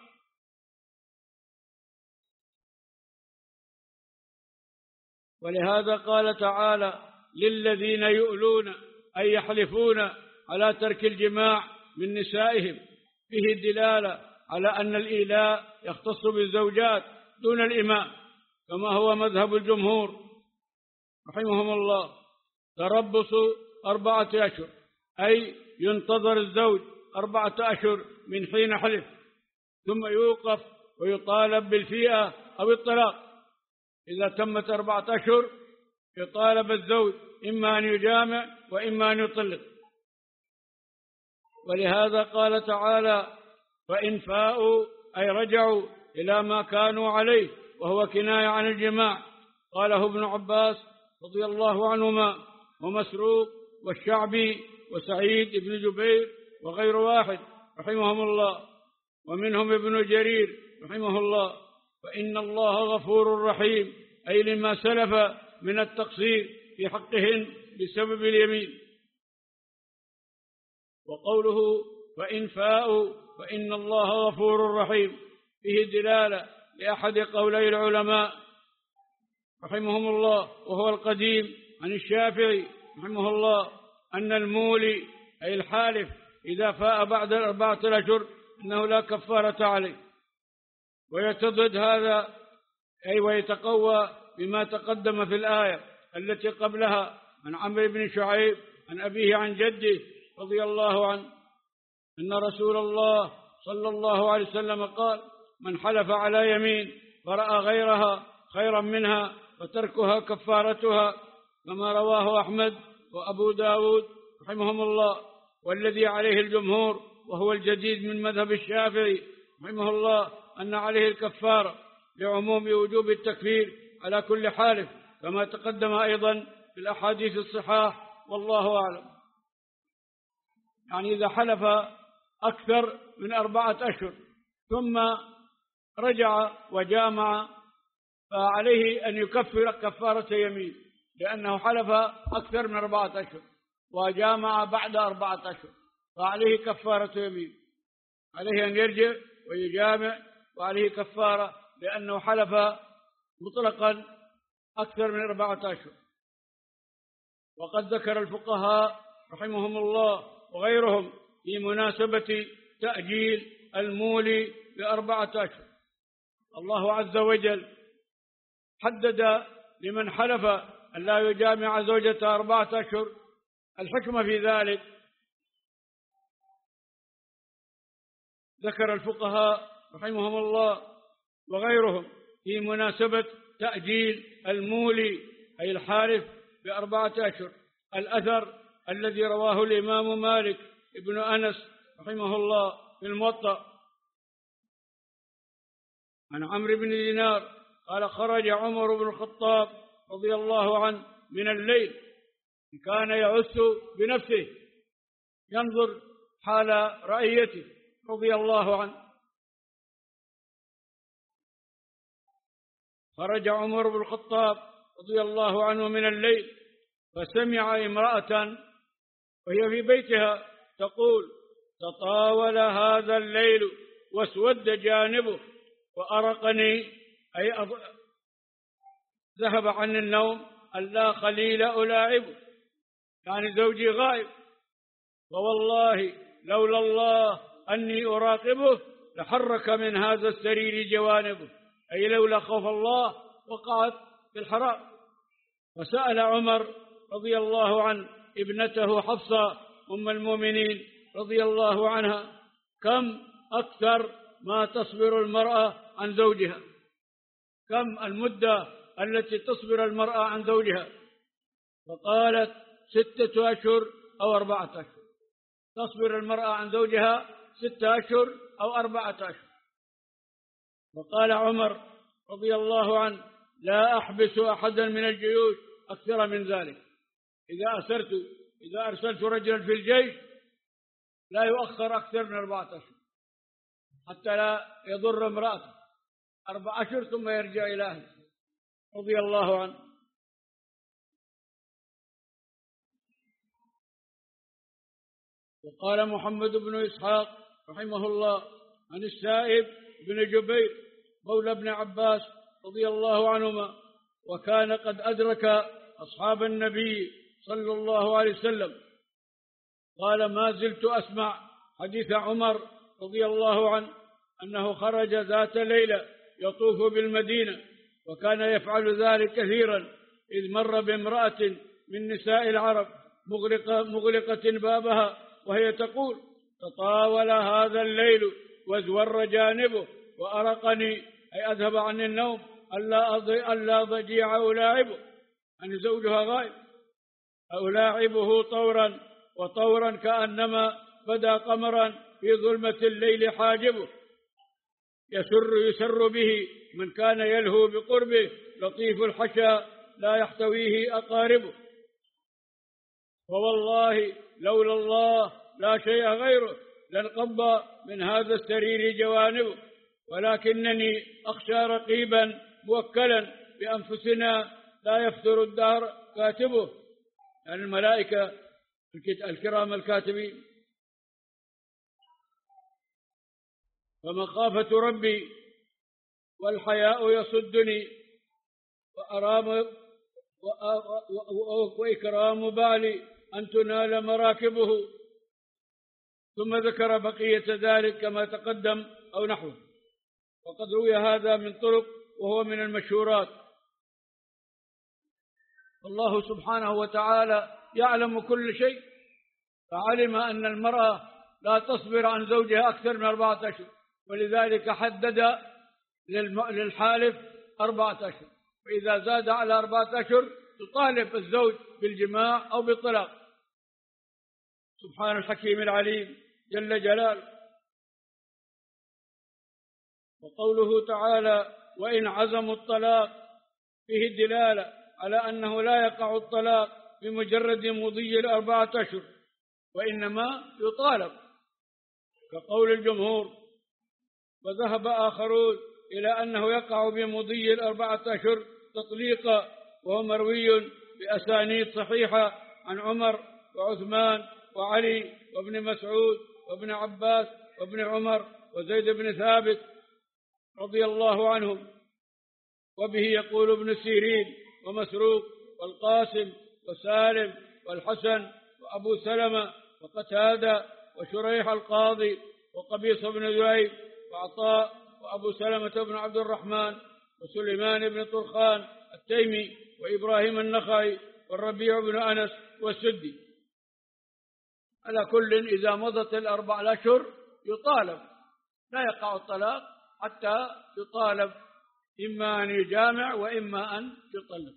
ولهذا قال تعالى: للذين يؤلون أي يحلفون على ترك الجماع من نسائهم، فيه دلالة على أن الإيلاء يختص بالزوجات دون الإماء، كما هو مذهب الجمهور رحمهم الله. تربص أربعة أشهر أي ينتظر الزوج أربعة أشهر من حين حلف، ثم يوقف ويطالب بالفيئة أو الطلاق. إذا تمت أربعة أشهر يطالب الزوج إما أن يجامع وإما أن يطلق. ولهذا قال تعالى: فإن فاءوا أي رجعوا إلى ما كانوا عليه، وهو كناية عن الجماع. قاله ابن عباس رضي الله عنهما ومسروق والشعبي وسعيد بن جبير وغير واحد رحمهم الله، ومنهم ابن جرير رحمه الله: فإن الله غفور رحيم، أي لما سلف من التقصير في حقهن بسبب اليمين. وقوله فإن فاءوا فإن الله غفور رحيم فيه دلالة لأحد قولي العلماء رحمهم الله، وهو القديم عن الشافعي رحمه الله، أن المولي أي الحالف إذا فاء بعد الأربعة الأشهر أنه لا كفارة عليه. ويتضد هذا أي ويتقوى بما تقدم في الآية التي قبلها عن عمرو بن شعيب عن أبيه عن جده رضي الله عنه أن رسول الله صلى الله عليه وسلم قال: من حلف على يمين فرأى غيرها خيرا منها فتركها كفارتها، كما رواه أحمد وأبو داود رحمهم الله. والذي عليه الجمهور وهو الجديد من مذهب الشافعي رحمه الله أن عليه الكفارة لعموم وجوب التكفير على كل حالف، كما تقدم أيضا في الأحاديث الصحاح، والله أعلم. يعني إذا حلف أكثر من أربعة أشهر ثم رجع وجامع فعليه أن يكفر كفارة يمين، لأنه حلف أكثر من أربعة أشهر وجامع بعد أربعة أشهر، فعليه كفارة يمين. عليه أن يرجع ويجامع وعليه كفارة لأنه حلف مطلقا أكثر من أربعة أشهر. وقد ذكر الفقهاء رحمهم الله وغيرهم في مناسبة تأجيل المولي بأربعة أشهر. الله عز وجل حدد لمن حلف أن لا يجامع زوجته أربعة أشهر. الحكمة في ذلك ذكر الفقهاء رحمهم الله وغيرهم في مناسبة تأجيل المولي أي الحالف بأربعة أشهر. الأثر الذي رواه الإمام مالك ابن أنس رحمه الله في الموطأ عن عمرو بن دينار قال خرج عمر بن الخطاب رضي الله عنه من الليل، كان يعث بنفسه ينظر حال رعيته رضي الله عنه. خرج عمر بن الخطاب رضي الله عنه من الليل فسمع امرأة وهي في بيتها تقول تطاول هذا الليل واسود جانبه وأرقني أي أض... ذهب عن النوم ألا خليل ألاعبه، يعني زوجي غائب، ووالله لولا الله أني أراقبه لحرك من هذا السرير جوانبه، أي لولا خوف الله وقعت في الحرام. وسأل عمر رضي الله عنه ابنته حفصة أم المؤمنين رضي الله عنها كم أكثر ما تصبر المرأة عن زوجها، كم المدة التي تصبر المرأة عن زوجها؟ فقالت ستة أشهر أو أربعة أشهر، تصبر المرأة عن زوجها ستة أشهر أو أربعة أشهر. وقال عمر رضي الله عنه لا أحبس أحدا من الجيوش أكثر من ذلك، إذا أسرت إذا أرسلت رجلا في الجيش لا يؤخر أكثر من أربعة أشهر حتى لا يضر امرأته، أربع أشهر ثم يرجع إلى أهله رضي الله عنه. وقال محمد بن إسحاق رحمه الله عن السائب بن جبير مولى ابن عباس رضي الله عنهما وكان قد أدرك أصحاب النبي صلى الله عليه وسلم قال ما زلت أسمع حديث عمر رضي الله عنه أنه خرج ذات ليلة يطوف بالمدينة وكان يفعل ذلك كثيرا إذ مر بامرأة من نساء العرب مغلقة, مغلقة بابها وهي تقول تطاول هذا الليل وازور جانبه وأرقني أي أذهب عن النوم ألا ضجيع ألاعبه، أن زوجها غائب، ألاعبه طورا وطورا كأنما بدا قمرا في ظلمة الليل حاجبه، يسر يسر به من كان يلهو بقربه لطيف الحشا لا يحتويه أقاربه، ووالله لولا الله لا شيء غيره لانقض من هذا السرير جوانبه، ولكنني أخشى رقيبا موكلا بأنفسنا لا يفتر الدهر كاتبه، يعني الملائكة الكرام الكاتبين. فمخافة ربي والحياء يصدني وأرام وإكرام بالي أن تنال مراكبه. ثم ذكر بقية ذلك كما تقدم أو نحوه، وقد روي هذا من طرق وهو من المشهورات. الله سبحانه وتعالى يعلم كل شيء، فعلم أن المرأة لا تصبر عن زوجها أكثر من أربعة أشهر، ولذلك حدد للحالف أربعة أشهر، وإذا زاد على أربعة أشهر تطالب الزوج بالجماع أو بالطلاق. سبحان الحكيم العليم جل جلاله. وقوله تعالى وإن عزموا الطلاق فيه الدلالة على أنه لا يقع الطلاق بمجرد مضي الأربعة أشهر، وإنما يطالب كقول الجمهور. وذهب آخرون إلى أنه يقع بمضي الأربعة أشهر تطليقا، وهو مروي بأسانيد صحيحة عن عمر وعثمان وعلي وابن مسعود وابن عباس وابن عمر وزيد بن ثابت رضي الله عنهم. وبه يقول ابن سيرين ومسروق والقاسم وسالم والحسن وأبو سلمة وقتادة وشريح القاضي وقبيص بن ذؤيب وعطاء وأبو سلمة بن عبد الرحمن وسليمان بن طرخان التيمي وإبراهيم النخعي والربيع بن أنس والسدي. على كل إذا مضت الأربع الأشهر يطالب، لا يقع الطلاق حتى يطالب إما أن يجامع وإما أن يطلق.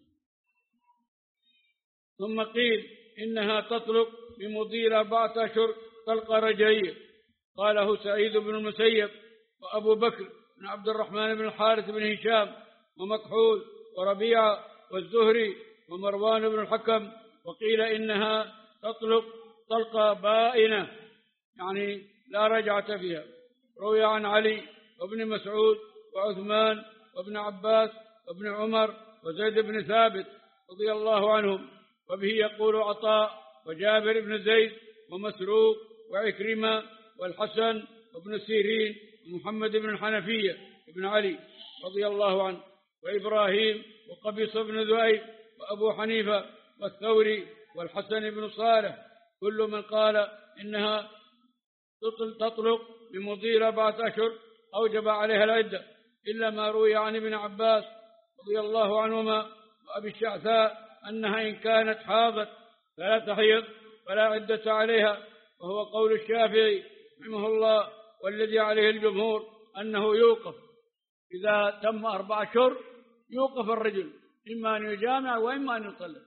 ثم قيل إنها تطلق بمضي أربعة أشهر طلق رجعية، قاله سعيد بن المسيب وأبو بكر بن عبد الرحمن بن الحارث بن هشام ومكحول وربيعة والزهري ومروان بن الحكم. وقيل إنها تطلق طلقة بائنة يعني لا رجعة فيها. روي عن علي وابن مسعود وعثمان وابن عباس وابن عمر وزيد بن ثابت رضي الله عنهم. وبه يقول عطاء وجابر بن زيد ومسروق وعكرمة والحسن وابن سيرين ومحمد بن الحنفية وابن علي رضي الله عنه وإبراهيم وقبيص بن ذؤيب وأبو حنيفة والثوري والحسن بن صالح، كل من قال إنها تطلق بمضي أربعة أشهر أوجب عليها العدة، إلا ما روي عن ابن عباس رضي الله عنهما وأبي الشعثاء أنها إن كانت حاضت فلا تحيض فلا عدة عليها، وهو قول الشافعي رحمه الله، والذي عليه الجمهور أنه يوقف إذا تم أربع أشهر، يوقف الرجل إما أن يجامع وإما أن يطلق.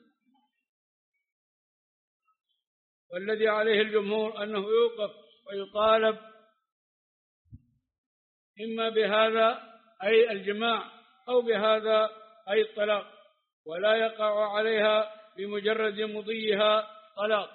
والذي عليه الجمهور أنه يوقف ويطالب إما بهذا أي الجماع أو بهذا أي الطلاق، ولا يقع عليها بمجرد مضيها طلاق.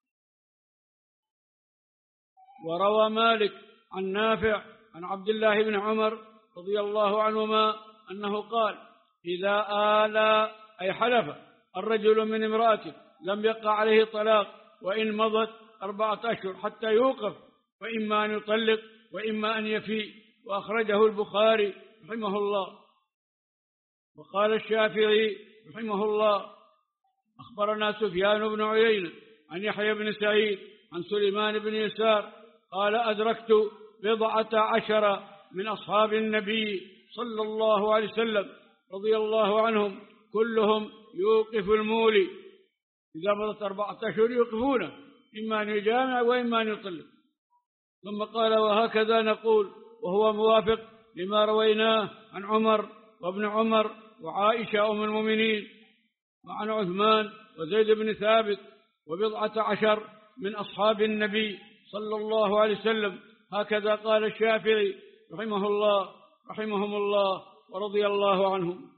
وروى مالك عن نافع عن عبد الله بن عمر رضي الله عنهما أنه قال: إذا آلى أي حلف الرجل من امرأته لم يقع عليه طلاق وإن مضت أربعة أشهر حتى يوقف، وإما أن يطلق وإما أن يفي. وأخرجه البخاري رحمه الله. وقال الشافعي رحمه الله: أخبرنا سفيان بن عيينة عن يحيى بن سعيد عن سليمان بن يسار قال: أدركت بضعة عشر من أصحاب النبي صلى الله عليه وسلم رضي الله عنهم كلهم يوقف المولي، إذا مضت أربعة أشهر يوقفونه، إما أن يجامع وإما أن يطلق. ثم قال: وهكذا نقول، وهو موافق لما رويناه عن عمر وابن عمر وعائشة أم المؤمنين وعن عثمان وزيد بن ثابت وبضعة عشر من أصحاب النبي صلى الله عليه وسلم. هكذا قال الشافعي رحمه الله رحمهم الله ورضي الله عنهم.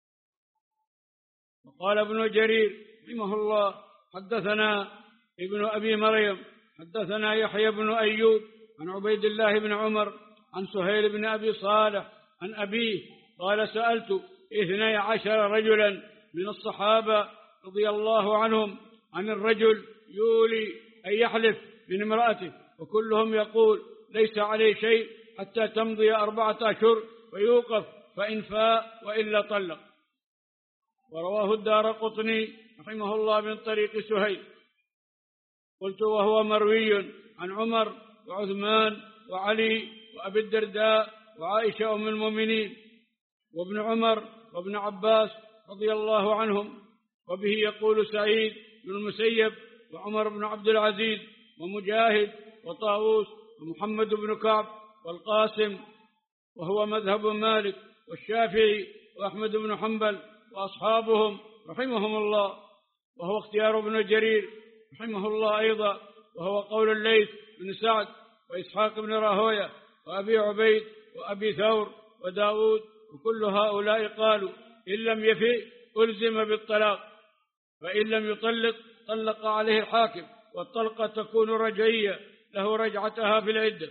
وقال ابن جرير رحمه الله: حدثنا ابن أبي مريم حدثنا يحيى بن أيوب عن عبيد الله بن عمر عن سهيل بن أبي صالح عن أبيه قال: سألت اثني عشر رجلا من الصحابة رضي الله عنهم عن الرجل يولي أن يحلف من امرأته، وكلهم يقول ليس عليه شيء حتى تمضي أربعة أشهر ويوقف، فإن فاء وإلا طلق. ورواه الدارقطني رحمه الله من طريق سهيل. قلت: وهو مروي عن عمر وعثمان وعلي وأبي الدرداء وعائشة أم المؤمنين وابن عمر وابن عباس رضي الله عنهم. وبه يقول سعيد بن المسيب وعمر بن عبد العزيز ومجاهد وطاووس ومحمد بن كعب والقاسم، وهو مذهب مالك والشافعي وأحمد بن حنبل وأصحابهم رحمهم الله، وهو اختيار ابن جرير رحمه الله أيضا، وهو قول الليث بن سعد وإسحاق بن راهوية وأبي عبيد وأبي ثور وداود، وكل هؤلاء قالوا إن لم يفي ألزم بالطلاق، فإن لم يطلق طلق عليه الحاكم، والطلقة تكون رجعية له رجعتها في العدة.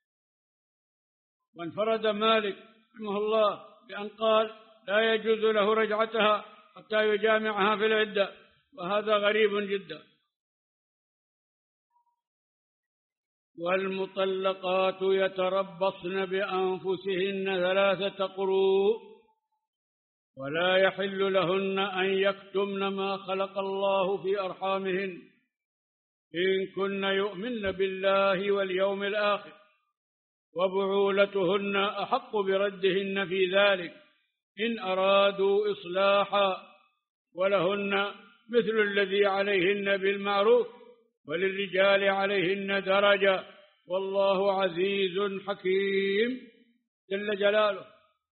وانفرد مالك رحمه الله بأن قال لا يجوز له رجعتها حتى يجامعها في العدة، وهذا غريب جدا. والمطلقات يتربصن بأنفسهن ثلاثة قروء ولا يحل لهن أن يكتمن ما خلق الله في أرحامهن إن كن يؤمن بالله واليوم الآخر وبعولتهن أحق بردهن في ذلك إن أرادوا إصلاحا ولهن مثل الذي عليهن بالمعروف وللرجال عليهن درجة والله عزيز حكيم جل جلاله.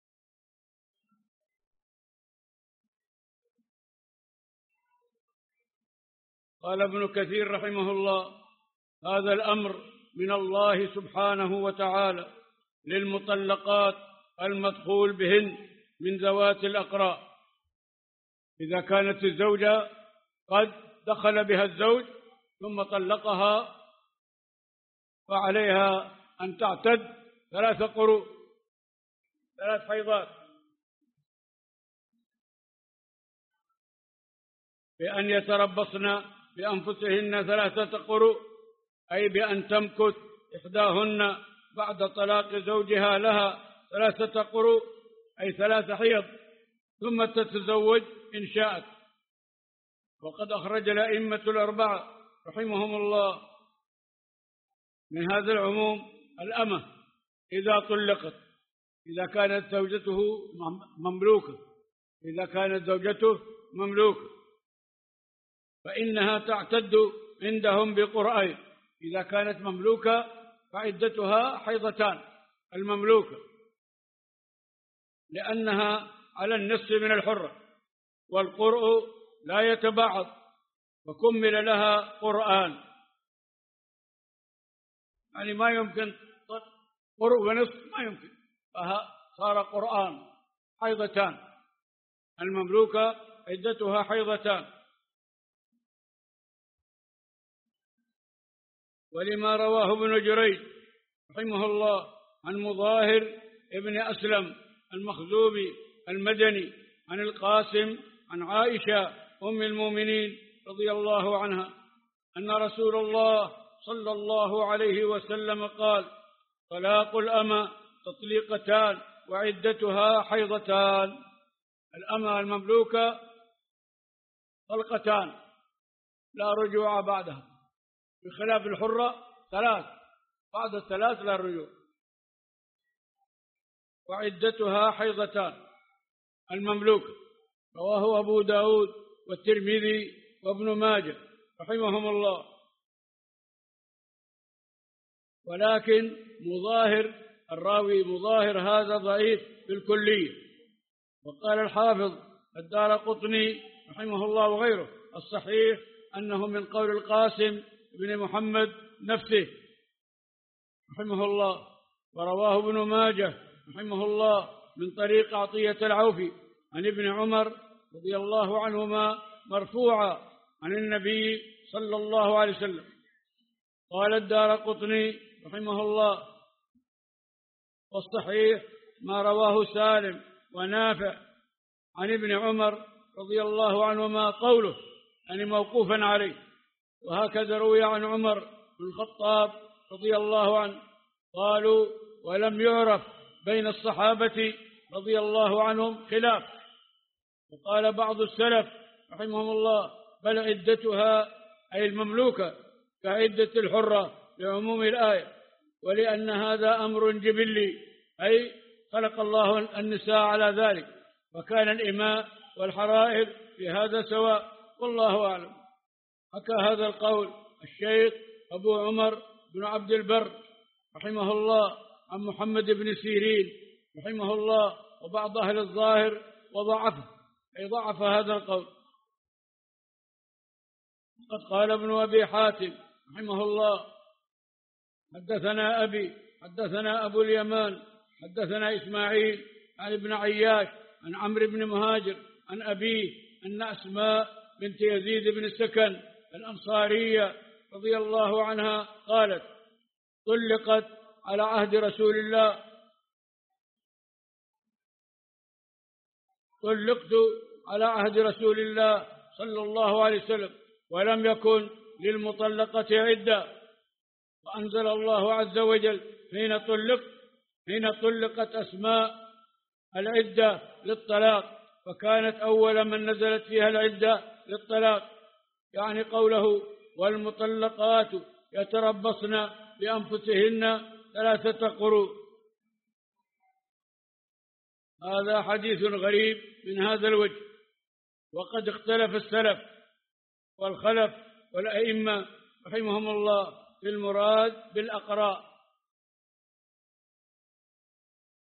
قال ابن كثير رحمه الله: هذا الأمر من الله سبحانه وتعالى للمطلقات المدخول بهن من ذوات الأقراء، إذا كانت الزوجة قد دخل بها الزوج ثم طلقها فعليها أن تعتد ثلاث قروء، ثلاث حيضات، بأن يتربصن بأنفسهن ثلاثة قروء، أي بأن تمكث إحداهن بعد طلاق زوجها لها ثلاثة قروء، أي ثلاث حيض، ثم تتزوج إن شاءت. وقد أخرج الأئمة الأربعة رحمهم الله من هذا العموم الأمة إذا طلقت، إذا كانت زوجته مملوكة، إذا كانت زوجته مملوكة فإنها تعتد عندهم بقرئين. إذا كانت مملوكة فعدتها حيضتان المملوكة، لأنها على النصف من الحرة، والقرء لا يتباعض، فكمل لها قرآن، يعني ما يمكن قرء ونصف، ما يمكن، فصار قرآن حيضتان، المملوكة عدتها حيضتان. ولما رواه ابن جريج رحمه الله عن مظاهر ابن أسلم المخزومي المدني عن القاسم عن عائشة أم المؤمنين رضي الله عنها أن رسول الله صلى الله عليه وسلم قال: طلاق الأمة تطليقتان وعدتها حيضتان. الأمة المملوكة طلقتان لا رجوع بعدها، بخلاف الحرة ثلاث، بعد الثلاث لا رجوع، وعدتها حيضتان المملوكة. رواه أبو داود والترمذي وابن ماجه رحمهم الله. ولكن مظاهر الراوي مظاهر هذا ضعيف بالكلية. وقال الحافظ الدارقطني رحمه الله وغيره: الصحيح أنه من قول القاسم بن محمد نفسه رحمه الله. ورواه ابن ماجه رحمه الله من طريق عطية العوفي عن ابن عمر رضي الله عنهما مرفوعا عن النبي صلى الله عليه وسلم. قال الدارقطني رحمه الله: والصحيح ما رواه سالم ونافع عن ابن عمر رضي الله عنهما قوله، يعني موقوفا عليه. وهكذا روي عن عمر بن الخطاب رضي الله عنه. قالوا: ولم يعرف بين الصحابة رضي الله عنهم خلاف. وقال بعض السلف رحمهم الله: بل عدتها أي المملوكة كعدة الحرة لعموم الآية، ولأن هذا أمر جبلي، أي خلق الله النساء على ذلك، وكان الإماء والحرائر في هذا سواء، والله أعلم. حكى هذا القول الشيخ أبو عمر بن عبد البر رحمه الله عن محمد بن سيرين رحمه الله وبعض أهل الظاهر وضعفه، أي ضعف هذا القول. قد قال ابن أبي حاتم رحمه الله: حدثنا أبي حدثنا أبو اليمان حدثنا إسماعيل عن ابن عياش عن عمرو بن مهاجر عن أبيه أن أسماء بنت يزيد بن السكن الأنصارية رضي الله عنها قالت: طلقت على عهد رسول الله طلقت على عهد رسول الله صلى الله عليه وسلم ولم يكن للمطلقة عدة. وأنزل الله عز وجل حين طلق حين طلقت أسماء العدة للطلاق، فكانت أول من نزلت فيها العدة للطلاق، يعني قوله والمطلقات يتربصن بأنفسهن ثلاثة قروء. هذا حديث غريب من هذا الوجه، وقد اختلف السلف والخلف والأئمة رحمهم الله في المراد بالأقراء،